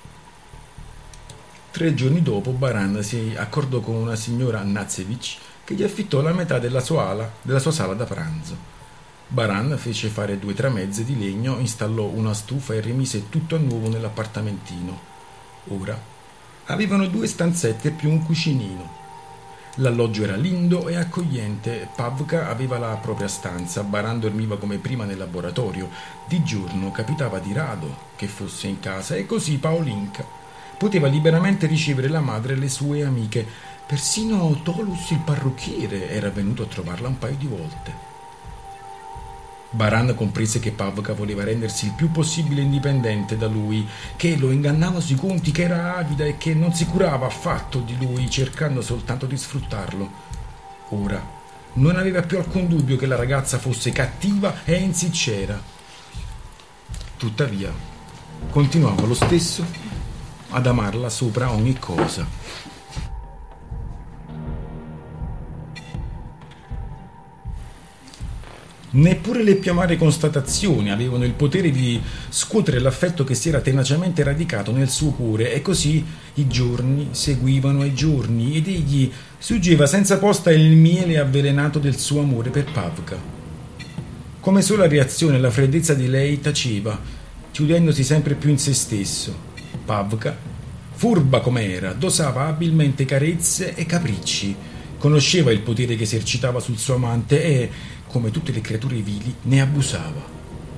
[SPEAKER 5] 3 giorni dopo Baran si accordò con una signora Nazevich che gli affittò la metà della sua sala da pranzo. Baran fece fare 2 tramezze di legno, installò una stufa e rimise tutto a nuovo nell'appartamentino. Ora avevano 2 stanzette più un cucinino. L'alloggio era lindo e accogliente. Pavka aveva la propria stanza, Baran dormiva come prima nel laboratorio. Di giorno capitava di rado che fosse in casa, e così Paolinka poteva liberamente ricevere la madre e le sue amiche. Persino Tolus il parrucchiere era venuto a trovarla un paio di volte. Baran comprese che Pavka voleva rendersi il più possibile indipendente da lui, che lo ingannava sui conti, che era avida e che non si curava affatto di lui, cercando soltanto di sfruttarlo. Ora non aveva più alcun dubbio che la ragazza fosse cattiva e insincera. Tuttavia continuava lo stesso ad amarla sopra ogni cosa. Neppure le più amare constatazioni avevano il potere di scuotere l'affetto che si era tenacemente radicato nel suo cuore, e così i giorni seguivano ai giorni ed egli suggeva senza posta il miele avvelenato del suo amore per Pavka. Come sola reazione la freddezza di lei taceva, chiudendosi sempre più in se stesso. Pavka, furba com'era, dosava abilmente carezze e capricci, conosceva il potere che esercitava sul suo amante e, come tutte le creature vili, ne abusava.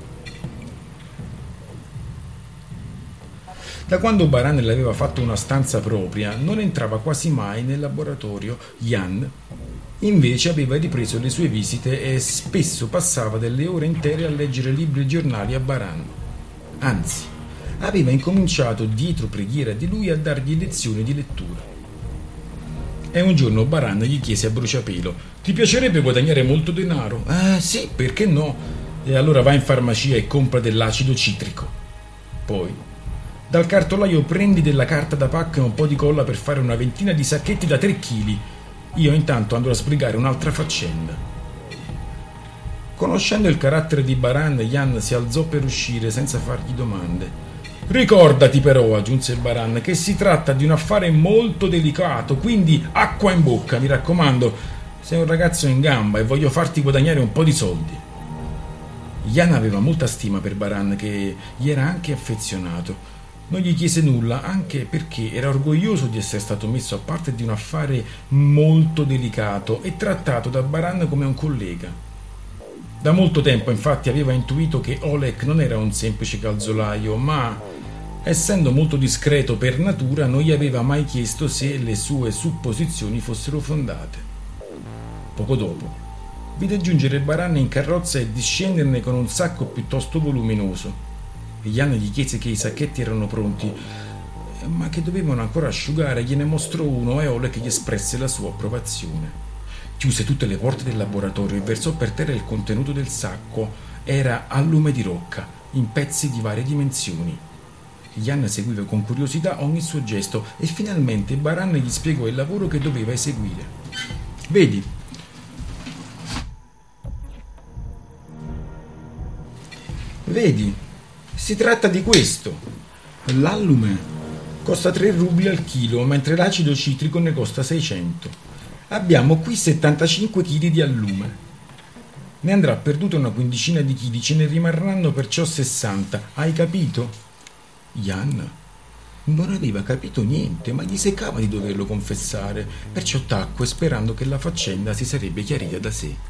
[SPEAKER 5] Da quando Baran le aveva fatto una stanza propria, non entrava quasi mai nel laboratorio. Jan, invece, aveva ripreso le sue visite e spesso passava delle ore intere a leggere libri e giornali a Baran. Anzi, aveva incominciato, dietro preghiera di lui, a dargli lezioni di lettura. E un giorno Baran gli chiese a bruciapelo: «Ti piacerebbe guadagnare molto denaro?» Sì, perché no? E allora va in farmacia e compra dell'acido citrico. Poi dal cartolaio prendi della carta da pacca e un po' di colla per fare una ventina di sacchetti da 3 chili. Io intanto andrò a sbrigare un'altra faccenda. Conoscendo il carattere di Baran, Jan si alzò per uscire senza fargli domande. «Ricordati però», aggiunse Baran, «che si tratta di un affare molto delicato, quindi acqua in bocca, mi raccomando. Sei un ragazzo in gamba e voglio farti guadagnare un po' di soldi». Jan aveva molta stima per Baran, che gli era anche affezionato. Non gli chiese nulla, anche perché era orgoglioso di essere stato messo a parte di un affare molto delicato e trattato da Baran come un collega. Da molto tempo, infatti, aveva intuito che Oleg non era un semplice calzolaio, ma, essendo molto discreto per natura, non gli aveva mai chiesto se le sue supposizioni fossero fondate. Poco dopo, vide giungere Baran in carrozza e discenderne con un sacco piuttosto voluminoso. Jan gli chiese che i sacchetti erano pronti, ma che dovevano ancora asciugare. Gliene mostrò uno e Oleg gli espresse la sua approvazione. Chiuse tutte le porte del laboratorio e versò per terra il contenuto del sacco. Era allume di rocca, in pezzi di varie dimensioni. Jan seguiva con curiosità ogni suo gesto e finalmente Baran gli spiegò il lavoro che doveva eseguire. Vedi, si tratta di questo. L'allume costa 3 rubli al chilo, mentre l'acido citrico ne costa 600. Abbiamo qui 75 kg di allume. Ne andrà perduta una quindicina di chili, ce ne rimarranno perciò 60. Hai capito? Jan non aveva capito niente, ma gli seccava di doverlo confessare, perciò tacque sperando che la faccenda si sarebbe chiarita da sé.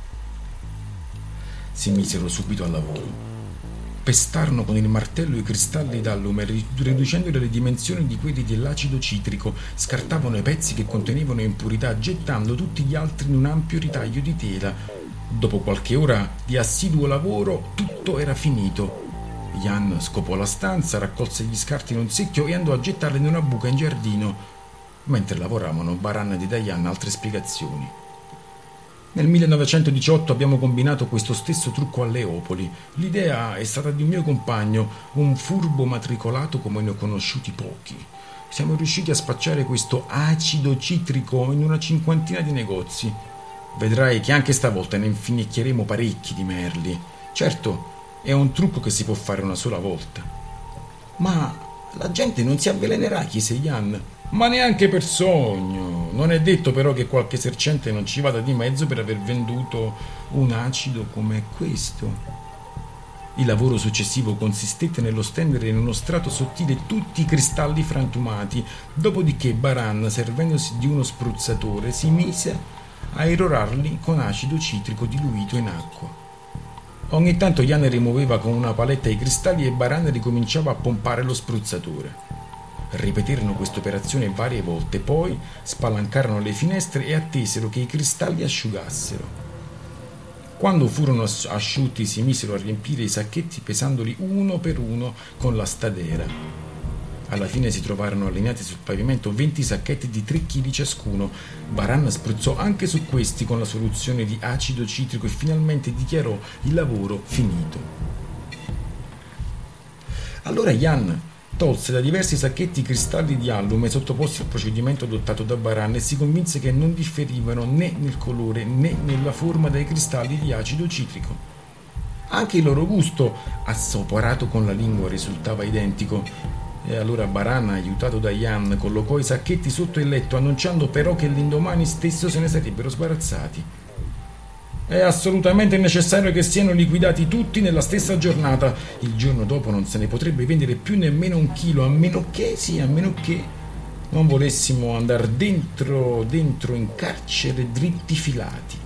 [SPEAKER 5] Si misero subito al lavoro. Pestarono con il martello i cristalli d'allume, riducendoli alle dimensioni di quelli dell'acido citrico, scartavano i pezzi che contenevano impurità, gettando tutti gli altri in un ampio ritaglio di tela. Dopo qualche ora di assiduo lavoro, tutto era finito. Jan scopò la stanza, raccolse gli scarti in un secchio e andò a gettarli in una buca in giardino. Mentre lavoravano, Baran diede a Jan altre spiegazioni. Nel 1918 abbiamo combinato questo stesso trucco a Leopoli. L'idea è stata di un mio compagno, un furbo matricolato come ne ho conosciuti pochi. Siamo riusciti a spacciare questo acido citrico in una 50ina di negozi. Vedrai che anche stavolta ne infinicchieremo parecchi di merli. Certo, è un trucco che si può fare una sola volta. Ma la gente non si avvelenerà, chiese Jan. Ma neanche per sogno. Non è detto però che qualche esercente non ci vada di mezzo per aver venduto un acido come questo. Il lavoro successivo consistette nello stendere in uno strato sottile tutti i cristalli frantumati, dopodiché Baran, servendosi di uno spruzzatore, si mise a irrorarli con acido citrico diluito in acqua. Ogni tanto Jan rimuoveva con una paletta i cristalli e Baran ricominciava a pompare lo spruzzatore. Ripeterono questa operazione varie volte, poi spalancarono le finestre e attesero che i cristalli asciugassero. Quando furono asciutti si misero a riempire i sacchetti pesandoli uno per uno con la stadera. Alla fine si trovarono allineati sul pavimento 20 sacchetti di 3 kg ciascuno. Baran spruzzò anche su questi con la soluzione di acido citrico e finalmente dichiarò il lavoro finito. Allora Jan tolse da diversi sacchetti cristalli di allume sottoposti al procedimento adottato da Baran e si convinse che non differivano né nel colore né nella forma dai cristalli di acido citrico. Anche il loro gusto, assaporato con la lingua, risultava identico. E allora Baran, aiutato da Jan, collocò i sacchetti sotto il letto, annunciando però che l'indomani stesso se ne sarebbero sbarazzati. È assolutamente necessario che siano liquidati tutti nella stessa giornata. Il giorno dopo non se ne potrebbe vendere più nemmeno un chilo, a meno che non volessimo andare dentro in carcere dritti filati.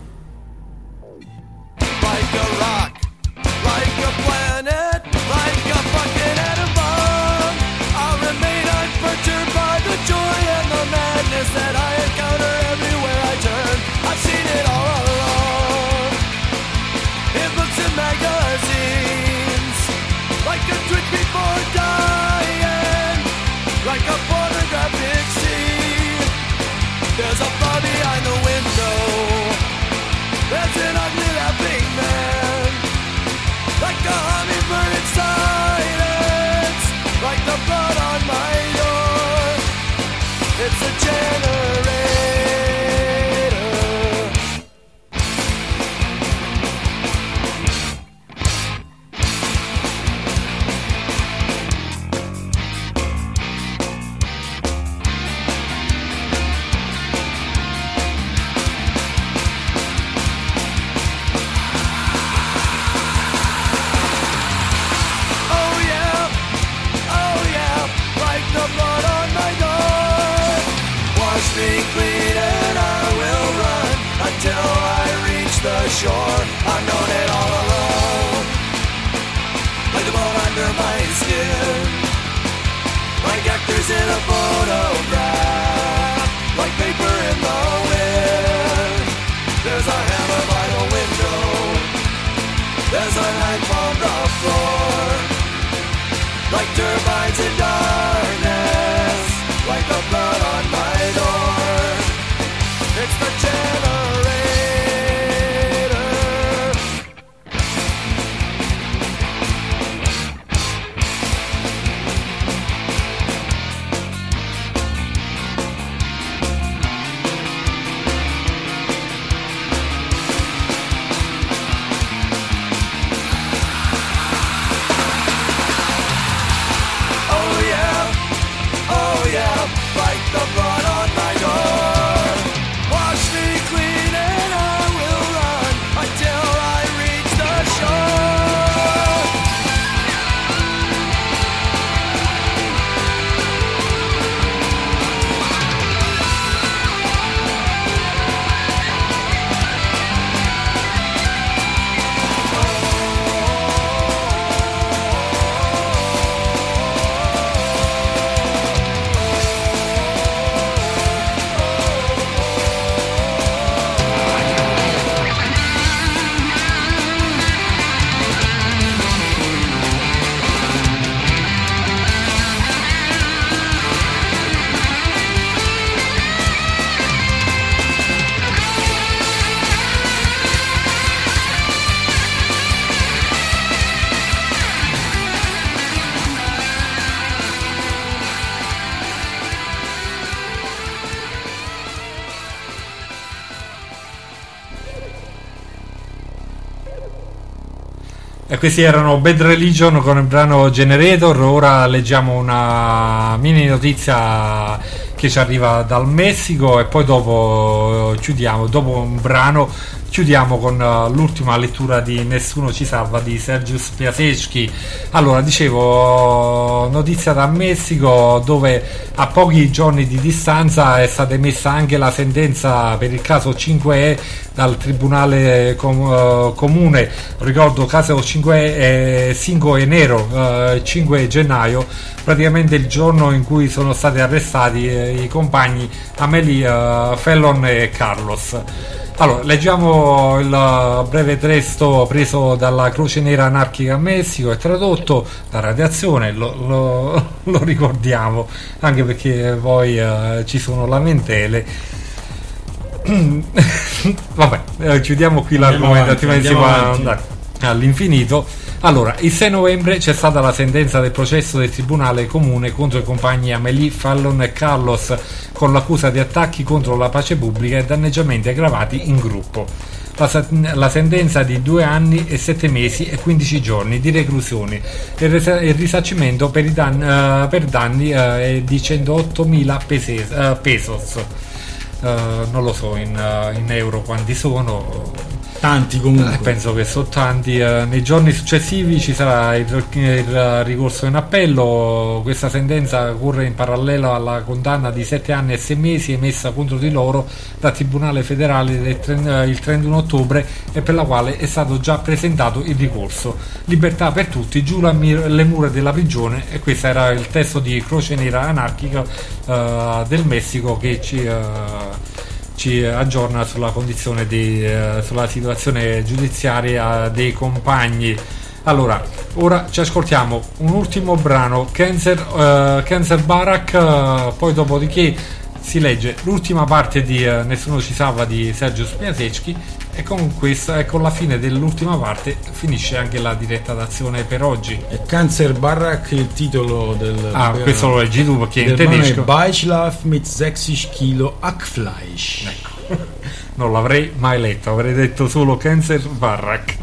[SPEAKER 7] Like a rock, like a planet, like a fucking atom bomb. I'll remain unperturbed by the joy and the madness that I encounter everywhere I turn. I've seen it all along, in books and magazines, like a twitch before dying, like a pornographic scene. There's a bar behind the window, there's an ugly laughing man, like a hummingbird in silence, like the blood on my door. It's a generator. Shore, I've known it all along, like the bone under my skin, like actors in a photograph, like paper in the wind. There's a hammer by the window, there's a knife on the floor, like turbines in darkness, like the blood on my door. It's the generator. The blood on my door. Wash me clean and I will run until I reach the shore.
[SPEAKER 3] E questi erano Bad Religion con il brano Generator. Ora leggiamo una mini notizia che ci arriva dal Messico e poi dopo chiudiamo, dopo un brano chiudiamo con l'ultima lettura di Nessuno ci salva di Sergius Piasecki. Allora, dicevo, notizia dal Messico, dove a pochi giorni di distanza è stata emessa anche la sentenza per il caso 5E dal Tribunale Comune. Ricordo, caso 5E 5 enero, 5 gennaio, praticamente il giorno in cui sono stati arrestati i compagni Amélie Fallon e Carlos. Allora, leggiamo il breve testo preso dalla Croce Nera Anarchica Messico e tradotto da Radiazione, lo ricordiamo, anche perché poi ci sono lamentele. Vabbè, chiudiamo qui l'argomento, altrimenti si può andare all'infinito. Allora, il 6 novembre c'è stata la sentenza del processo del Tribunale Comune contro i compagni Amélie Fallon e Carlos, con l'accusa di attacchi contro la pace pubblica e danneggiamenti aggravati in gruppo. La sentenza di 2 anni e 7 mesi e 15 giorni di reclusione e il risarcimento per danni di 108.000 pesos. Non lo so in euro quanti sono.
[SPEAKER 5] Tanti comunque.
[SPEAKER 3] Penso che sono tanti. Nei giorni successivi ci sarà il ricorso in appello. Questa sentenza corre in parallelo alla condanna di 7 anni e 6 mesi emessa contro di loro dal Tribunale federale il 31 ottobre e per la quale è stato già presentato il ricorso. Libertà per tutti, giù le mura della prigione. E questo era il testo di Croce Nera Anarchica del Messico che ci aggiorna sulla condizione sulla situazione giudiziaria dei compagni. Allora, ora ci ascoltiamo un ultimo brano, Cancer Barak, poi dopodiché si legge l'ultima parte di Nessuno ci salva di Sergio Spiasecki e con questa e con la fine dell'ultima parte finisce anche la diretta d'azione per oggi.
[SPEAKER 5] E Cancer Barak il titolo del
[SPEAKER 3] questo lo leggi tu perché in
[SPEAKER 5] del
[SPEAKER 3] tedesco
[SPEAKER 5] Beischlaf mit 60 Kilo Hackfleisch.
[SPEAKER 3] ecco, non l'avrei mai letto, avrei detto solo Cancer Barak.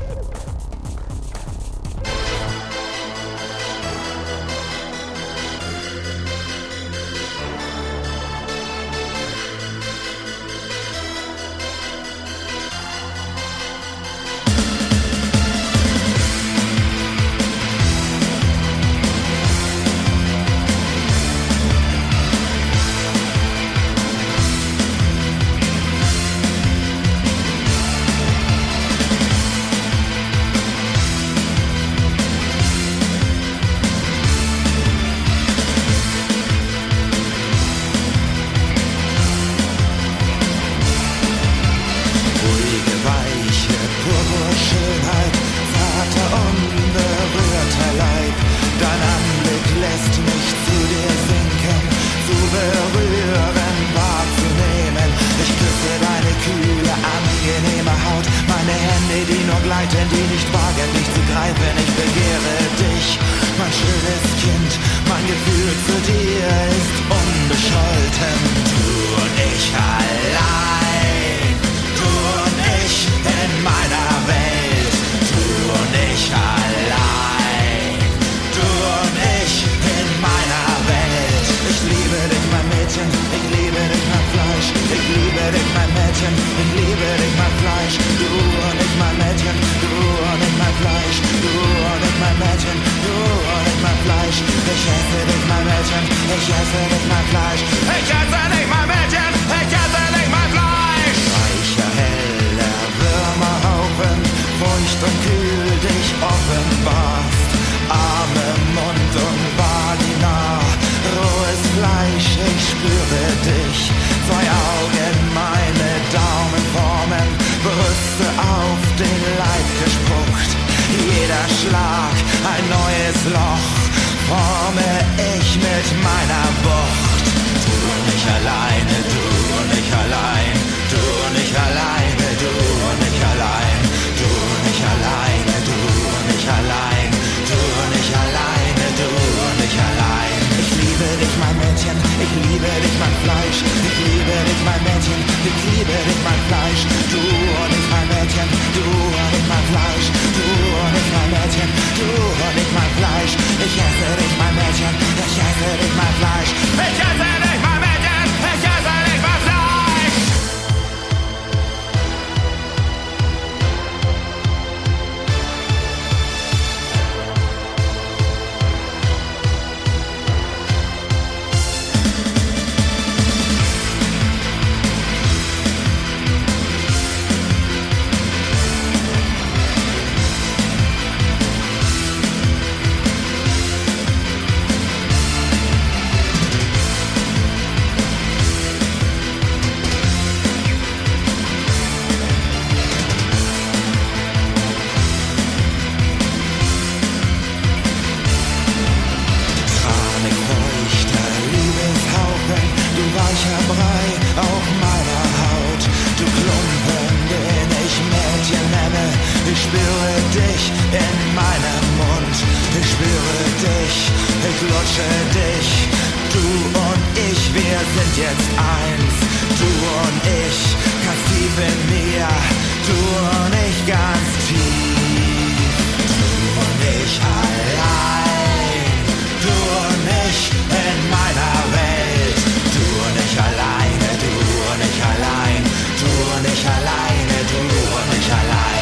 [SPEAKER 7] Alleine, du und ich allein.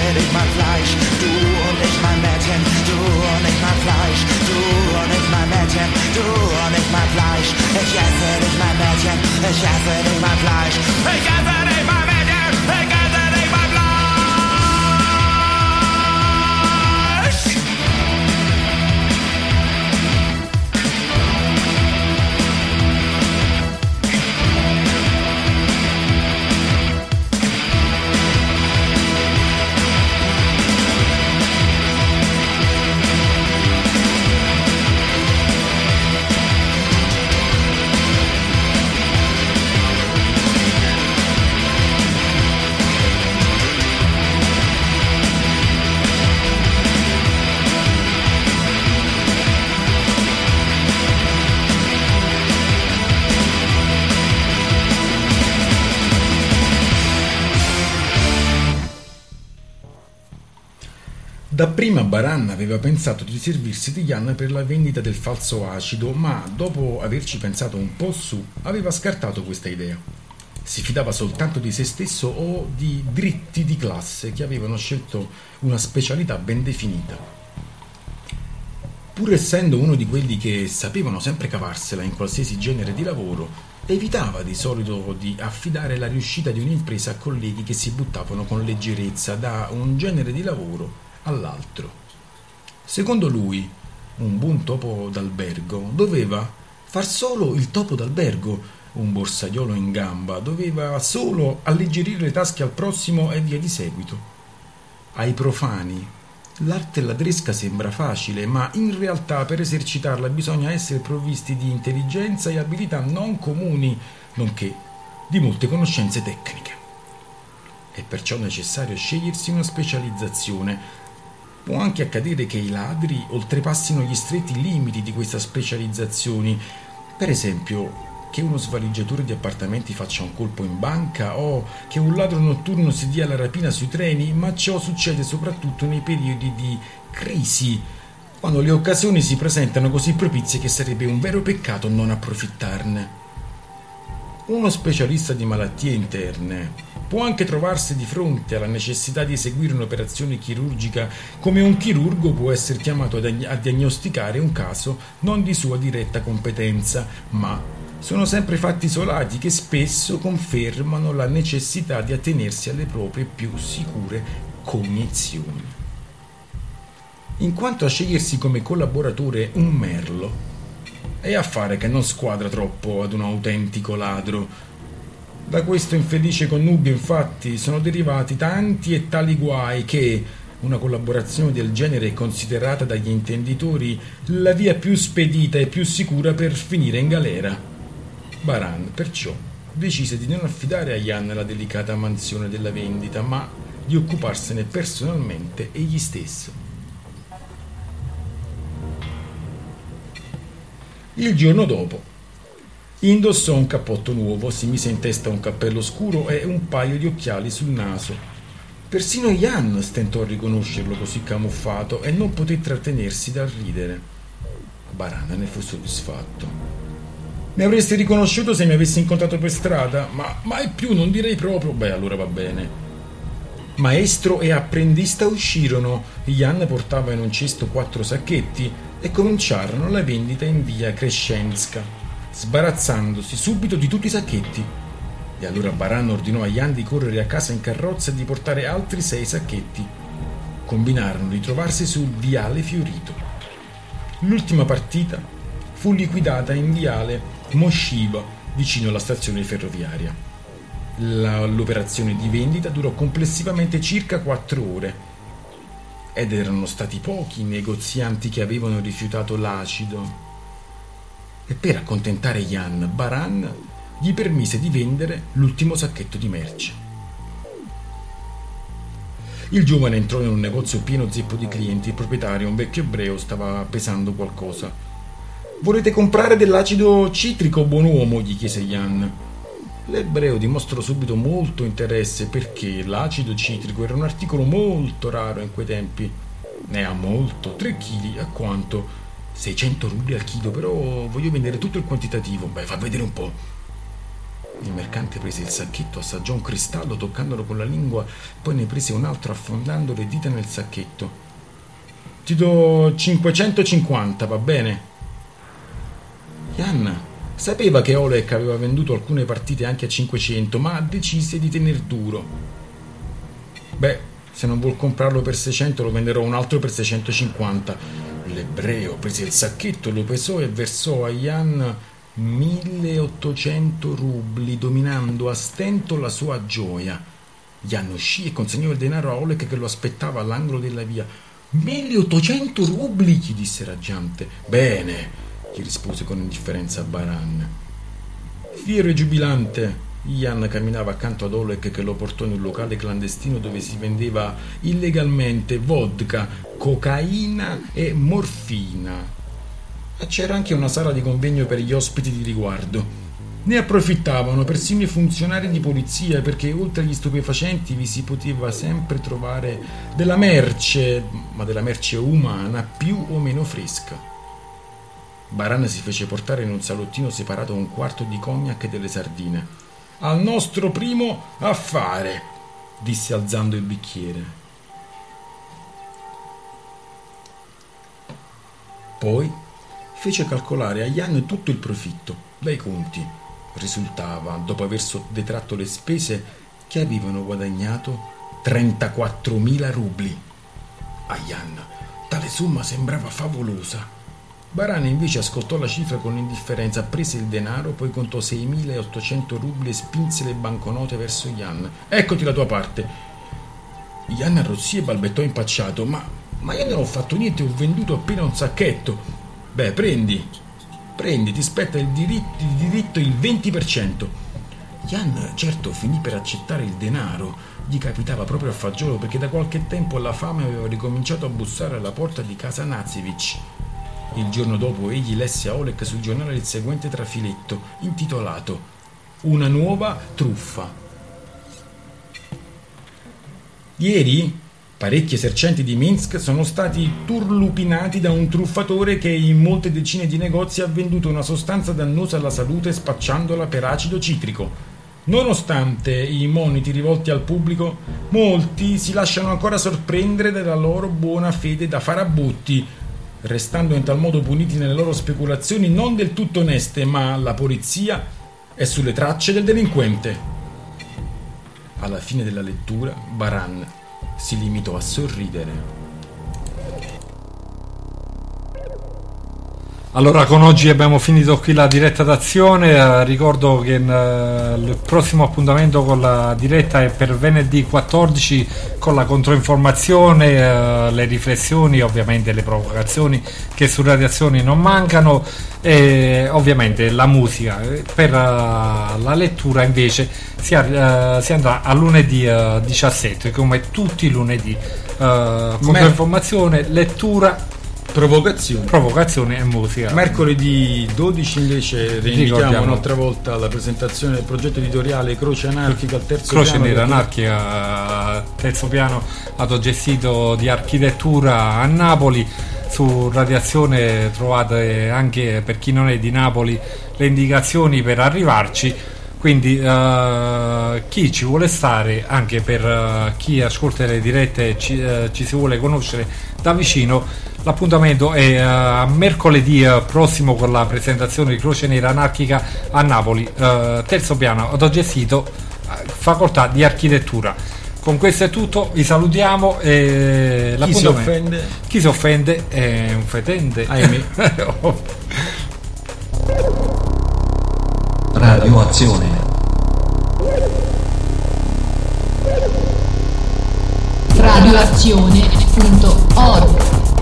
[SPEAKER 8] esse dich mein Fleisch, du und ich mein Mädchen, du und ich mein Fleisch, du und ich mein Mädchen, du und ich mein Fleisch. Ich esse dich mein Mädchen, ich esse dich mein Fleisch, ich esse dich mein Mädchen, ich esse dich mein Fleisch.
[SPEAKER 5] Dapprima Baran aveva pensato di servirsi di Jan per la vendita del falso acido, ma dopo averci pensato un po' su, aveva scartato questa idea. Si fidava soltanto di se stesso o di dritti di classe che avevano scelto una specialità ben definita. Pur essendo uno di quelli che sapevano sempre cavarsela in qualsiasi genere di lavoro, evitava di solito di affidare la riuscita di un'impresa a colleghi che si buttavano con leggerezza da un genere di lavoro all'altro. Secondo lui, un buon topo d'albergo doveva far solo il topo d'albergo, un borsaiolo in gamba doveva solo alleggerire le tasche al prossimo e via di seguito. Ai profani l'arte ladresca sembra facile, ma in realtà per esercitarla bisogna essere provvisti di intelligenza e abilità non comuni, nonché di molte conoscenze tecniche. È perciò necessario scegliersi una specializzazione. Può anche accadere che i ladri oltrepassino gli stretti limiti di questa specializzazione, per esempio che uno svaligiatore di appartamenti faccia un colpo in banca o che un ladro notturno si dia la rapina sui treni, ma ciò succede soprattutto nei periodi di crisi, quando le occasioni si presentano così propizie che sarebbe un vero peccato non approfittarne. Uno specialista di malattie interne può anche trovarsi di fronte alla necessità di eseguire un'operazione chirurgica, come un chirurgo può essere chiamato a diagnosticare un caso non di sua diretta competenza, ma sono sempre fatti isolati che spesso confermano la necessità di attenersi alle proprie più sicure cognizioni. In quanto a scegliersi come collaboratore un merlo, è affare che non squadra troppo ad un autentico ladro. Da questo infelice connubio, infatti, sono derivati tanti e tali guai che una collaborazione del genere è considerata dagli intenditori la via più spedita e più sicura per finire in galera. Baran, perciò, decise di non affidare a Jan la delicata mansione della vendita, ma di occuparsene personalmente egli stesso. Il giorno dopo indossò un cappotto nuovo, si mise in testa un cappello scuro e un paio di occhiali sul naso. Persino Jan stentò a riconoscerlo così camuffato e non poté trattenersi dal ridere. Baran ne fu soddisfatto. Mi avresti riconosciuto se mi avessi incontrato per strada, ma mai più non direi proprio. Beh, allora va bene. Maestro e apprendista uscirono. Jan portava in un cesto 4 sacchetti e cominciarono la vendita in via Crescenska, sbarazzandosi subito di tutti i sacchetti. E allora Baran ordinò a Jan di correre a casa in carrozza e di portare altri 6 sacchetti. Combinarono di trovarsi sul viale Fiorito. L'ultima partita fu liquidata in viale Moshiva, vicino alla stazione ferroviaria. L'operazione di vendita durò complessivamente circa 4 ore. Ed erano stati pochi i negozianti che avevano rifiutato l'acido. E per accontentare Jan, Baran gli permise di vendere l'ultimo sacchetto di merce. Il giovane entrò in un negozio pieno zeppo di clienti. Il proprietario, un vecchio ebreo, stava pesando qualcosa. «Volete comprare dell'acido citrico, buon uomo?» gli chiese Jan. L'ebreo dimostrò subito molto interesse perché l'acido citrico era un articolo molto raro in quei tempi. Ne ha molto, 3 chili, a quanto? 600 rubli al chilo, però voglio vendere tutto il quantitativo. Beh, fa vedere un po'. Il mercante prese il sacchetto, assaggiò un cristallo toccandolo con la lingua, poi ne prese un altro affondando le dita nel sacchetto. Ti do 550, va bene? Jan sapeva che Oleg aveva venduto alcune partite anche a 500, ma decise di tener duro. Beh, se non vuol comprarlo per 600 lo venderò un altro per 650. L'ebreo prese il sacchetto, lo pesò e versò a Jan 1800 rubli, dominando a stento la sua gioia. Jan uscì e consegnò il denaro a Oleg che lo aspettava all'angolo della via. 1800 rubli, gli disse raggiante. Bene, gli rispose con indifferenza Baran. Fiero e giubilante, Jan camminava accanto ad Oleg che lo portò in un locale clandestino dove si vendeva illegalmente vodka, cocaina e morfina. C'era anche una sala di convegno per gli ospiti di riguardo. Ne approfittavano persino i funzionari di polizia perché oltre agli stupefacenti vi si poteva sempre trovare della merce, ma della merce umana più o meno fresca. Baran si fece portare in un salottino separato un quarto di cognac e delle sardine. Al nostro primo affare, disse alzando il bicchiere. Poi fece calcolare a Jan tutto il profitto dai conti. Risultava, dopo aver detratto le spese, che avevano guadagnato 34.000 rubli. A Jan tale somma sembrava favolosa. Baran invece ascoltò la cifra con indifferenza, prese il denaro, poi contò 6.800 rubli e spinse le banconote verso Jan. Eccoti la tua parte. Jan arrossì e balbettò impacciato. Ma io non ho fatto niente, ho venduto appena un sacchetto. Beh, prendi, ti spetta il diritto il 20%. Jan certo finì per accettare il denaro, gli capitava proprio a fagiolo perché da qualche tempo la fame aveva ricominciato a bussare alla porta di casa Nazevich. Il giorno dopo egli lesse a Oleg sul giornale il seguente trafiletto, intitolato Una nuova truffa. Ieri parecchi esercenti di Minsk sono stati turlupinati da un truffatore che in molte decine di negozi ha venduto una sostanza dannosa alla salute spacciandola per acido citrico. Nonostante i moniti rivolti al pubblico, molti si lasciano ancora sorprendere dalla loro buona fede da farabutti, restando in tal modo puniti nelle loro speculazioni non del tutto oneste, ma la polizia è sulle tracce del delinquente. Alla fine della lettura, Baran si limitò a sorridere.
[SPEAKER 3] Allora, con oggi abbiamo finito qui la diretta d'azione. Ricordo che il prossimo appuntamento con la diretta è per venerdì 14 con la controinformazione, le riflessioni, ovviamente le provocazioni che su Radiazioni non mancano, e ovviamente la musica. Per la lettura invece si andrà a lunedì 17 come tutti i lunedì. Controinformazione, lettura, provocazione e musica.
[SPEAKER 5] Mercoledì 12 invece reinvitiamo un'altra volta alla presentazione del progetto editoriale Croce Anarchica al terzo
[SPEAKER 3] Croce
[SPEAKER 5] piano.
[SPEAKER 3] Nera Anarchica, terzo piano autogestito di architettura a Napoli. Su Radiazione trovate anche, per chi non è di Napoli, le indicazioni per arrivarci. Quindi chi ci vuole stare, anche per chi ascolta le dirette ci si vuole conoscere da vicino, l'appuntamento è mercoledì prossimo con la presentazione di Croce Nera Anarchica a Napoli, terzo piano autogestito, facoltà di architettura. Con questo è tutto, vi salutiamo e chi si offende è un fetente, ahimè.
[SPEAKER 1] Radioazione.
[SPEAKER 2] Radioazione.org.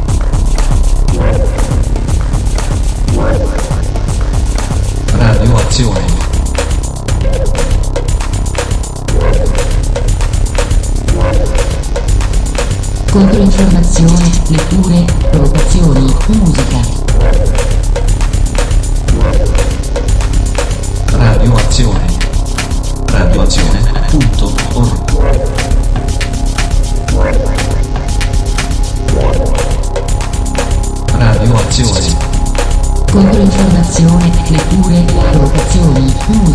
[SPEAKER 1] Radioazione.
[SPEAKER 2] Controinformazione, letture, provocazioni, musica.
[SPEAKER 1] Radioazione. Radioazione.org. Radioazione.
[SPEAKER 2] Controinformazione, letture, provocazioni, musica.